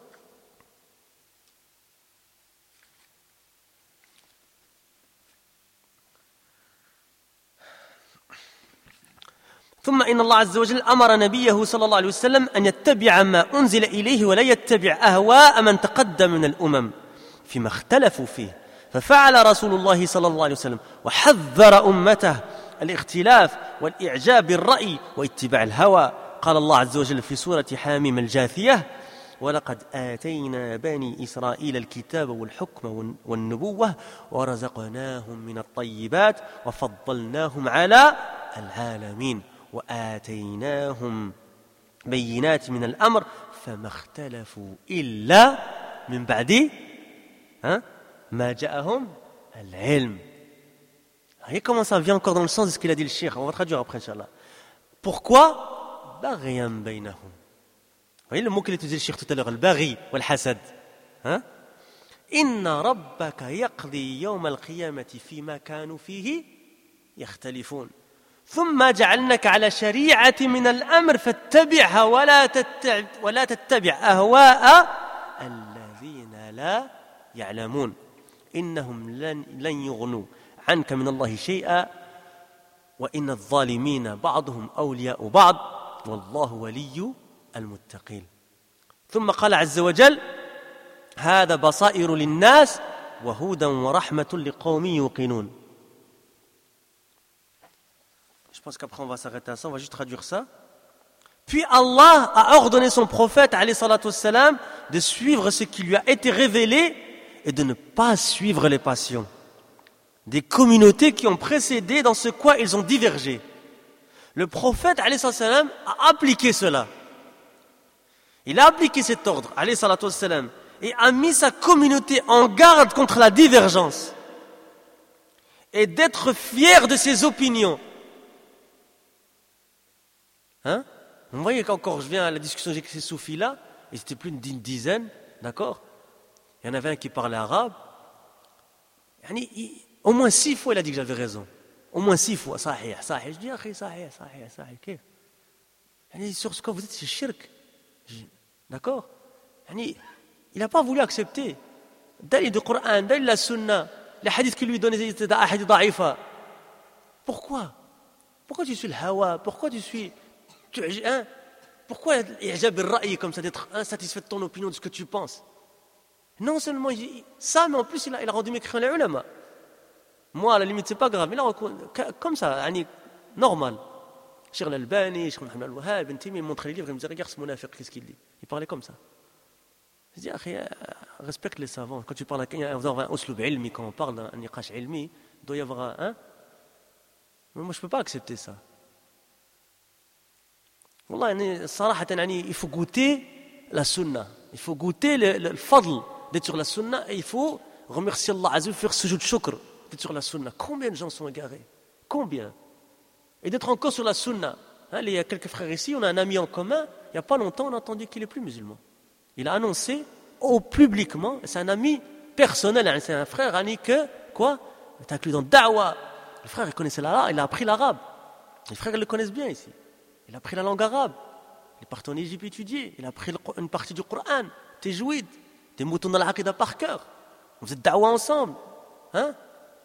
ثم إن الله عز وجل أمر نبيه صلى الله عليه وسلم أن يتبع ما أنزل إليه ولا يتبع أهواء من تقدم من الأمم فيما اختلفوا فيه ففعل رسول الله صلى الله عليه وسلم وحذر أمته الاختلاف والإعجاب بالرأي واتباع الهوى قال الله عز وجل في سورة حاميم الجاثية ولقد آتينا بني إسرائيل الكتاب والحكم والنبوة ورزقناهم من الطيبات وفضلناهم على العالمين وآتيناهم بينات من الأمر فما اختلفوا إلا من بعد ما جاءهم العلم. Voyez comment ça vient encore dans le sens de ce qu'il a dit le cheikh. On va traduire après, Inch'Allah. Pourquoi? Baghiyan baynahum. Vous voyez le mot qu'il a utilisé le cheikh tout à l'heure, le baghi ou le hasad. Hein? Inna rabbaka yaqdi yawm al-qiyamati fima kanu fihi yakhtalifun. ثم جعلناك على شريعة من الأمر فاتبعها ولا تتبع ولا تتبع أهواء الذين لا يعلمون إنهم لن لن يغنوا عنك من الله شيئا وإن الظالمين بعضهم أولياء بعض والله ولي المتقين. ثم قال عز وجل هذا بصائر للناس وهدى ورحمة لقوم يوقنون. Je pense qu'après on va s'arrêter à ça, on va juste traduire ça. Puis Allah a ordonné son prophète alayhi salatu wassalam de suivre ce qui lui a été révélé et de ne pas suivre les passions des communautés qui ont précédé dans ce quoi ils ont divergé. Le prophète alayhi salatu wassalam a appliqué cela. Il a appliqué cet ordre alayhi salatu wassalam et a mis sa communauté en garde contre la divergence et d'être fier de ses opinions. Hein? Vous voyez qu'encore, je viens à la discussion avec ces soufis-là, et c'était plus d'une dizaine, d'accord? Il y en avait un qui parlait arabe. Au moins six fois, il a dit que j'avais raison. Au moins six fois. Sahih, sahih. Je dis, ah, sahih, sahih, sahih. Sur ce quoi vous êtes, c'est shirk. D'accord? Il n'a pas voulu accepter. Dalil du Coran, dalil de la Sunna, les hadiths qu'il lui donnait étaient des hadiths da'ifa. Pourquoi? Pourquoi tu suis le hawa? Pourquoi tu suis... Tu, hein? Pourquoi l'ijab al-ra'i comme ça, d'être insatisfait de ton opinion, de ce que tu penses? Non seulement il, ça, mais en plus il a, il a rendu mécréant les ulama. Moi, à la limite, c'est pas grave, mais là, comme ça, normal. Cheikh al-Albani, Cheikh Mohamed al-Wahhab, Ibn Taymiyyah, il montrait les livres, il me disait, regarde ce munafiq, qu'est-ce qu'il dit? Il parlait comme ça. Je dis, respecte les savants. Quand tu parles à quelqu'un, dans un uslub ilmi, quand on parle d'un niqash ilmi, il doit y avoir un. Mais moi, je ne peux pas accepter ça. Wallah, il faut goûter la sunna. Il faut goûter le, le, le fadl d'être sur la sunna et il faut remercier Allah Azza wa Jalla, faire sujoud shukr d'être sur la sunna. Combien de gens sont égarés? Combien? Et d'être encore sur la sunna. Hein, il y a quelques frères ici, on a un ami en commun, il n'y a pas longtemps, on a entendu qu'il n'est plus musulman. Il a annoncé au publiquement, c'est un ami personnel, c'est un frère, Annie, que, quoi? Il est inclus dans Da'wa. Le frère, il connaissait l'arabe, il a appris l'arabe. Les frères, ils le connaissent bien ici. Il a appris la langue arabe. Il est parti en Égypte étudier. Il a appris une partie du Coran, Tajwid, des moutons dans l'aqida par cœur. On faisait Da'wa ensemble. Hein?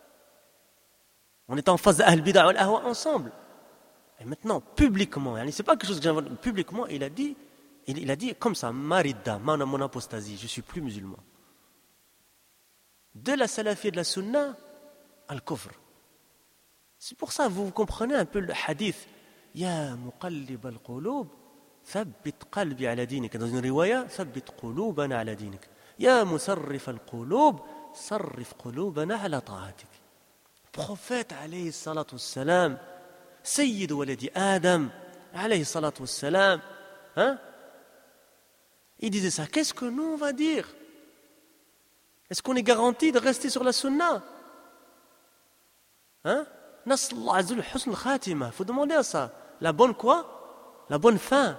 On était en face d'Ahl Bid'a wal Ahwa ensemble. Et maintenant, publiquement, c'est pas quelque chose que j'invente, publiquement, il a dit, il a dit comme ça, Marida, mon apostasie, je ne suis plus musulman. De la salafie et de la sunna, al-kufr. C'est pour ça, vous comprenez un peu le hadith. Ya muqallib al-qulub, thabbit qalbi ala dinik. Dans une riwaya, thabbit qulubana ala dinik. Ya musarrif al-qulub, sarrif qulubana ala ta'atik. Prophète, alayhi salatu wassalam, Sayyid waladi Adam, alayhi salatu wassalam, hein? Il disait ça. Qu'est-ce que nous on va dire? Est-ce qu'on est garanti de rester sur la sunna? Hein? Nas'Allah azul husn khatima. Il faut demander à ça. La bonne quoi? La bonne fin.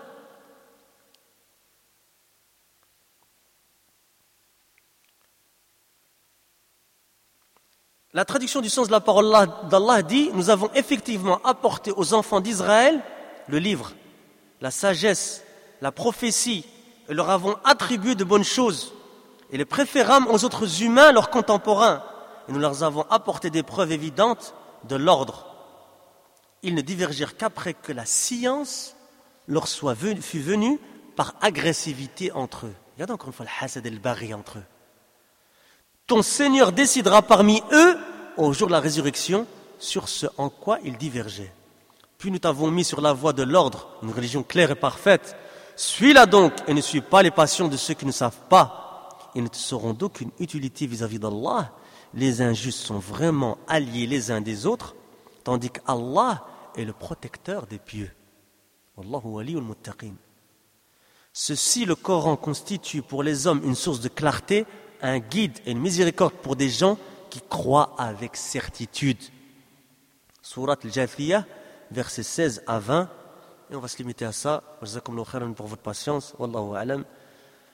La traduction du sens de la parole d'Allah dit: nous avons effectivement apporté aux enfants d'Israël le livre, la sagesse, la prophétie, et leur avons attribué de bonnes choses, et les préférâmes aux autres humains, leurs contemporains, et nous leur avons apporté des preuves évidentes de l'ordre. Ils ne divergèrent qu'après que la science leur soit venue, fut venue par agressivité entre eux. Regardez encore une fois le hasad et le baghi entre eux. Ton Seigneur décidera parmi eux, au jour de la résurrection, sur ce en quoi ils divergeaient. Puis nous t'avons mis sur la voie de l'ordre, une religion claire et parfaite. Suis-la donc et ne suis pas les passions de ceux qui ne savent pas. Ils ne te seront d'aucune utilité vis-à-vis d'Allah. Les injustes sont vraiment alliés les uns des autres, tandis qu'Allah est le protecteur des pieux. Wallahu waliyul muttaqin. Ceci, le Coran constitue pour les hommes une source de clarté, un guide et une miséricorde pour des gens qui croient avec certitude. Surat al-Jathiyah, versets seize à vingt. Et on va se limiter à ça. Jazakumullahu khairan pour votre patience. Wallahu a'lam.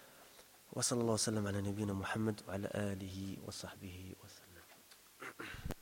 Wa sallallahu wa sallam ala nabiyyina Muhammad wa ala alihi wa sahbihi wa sallam.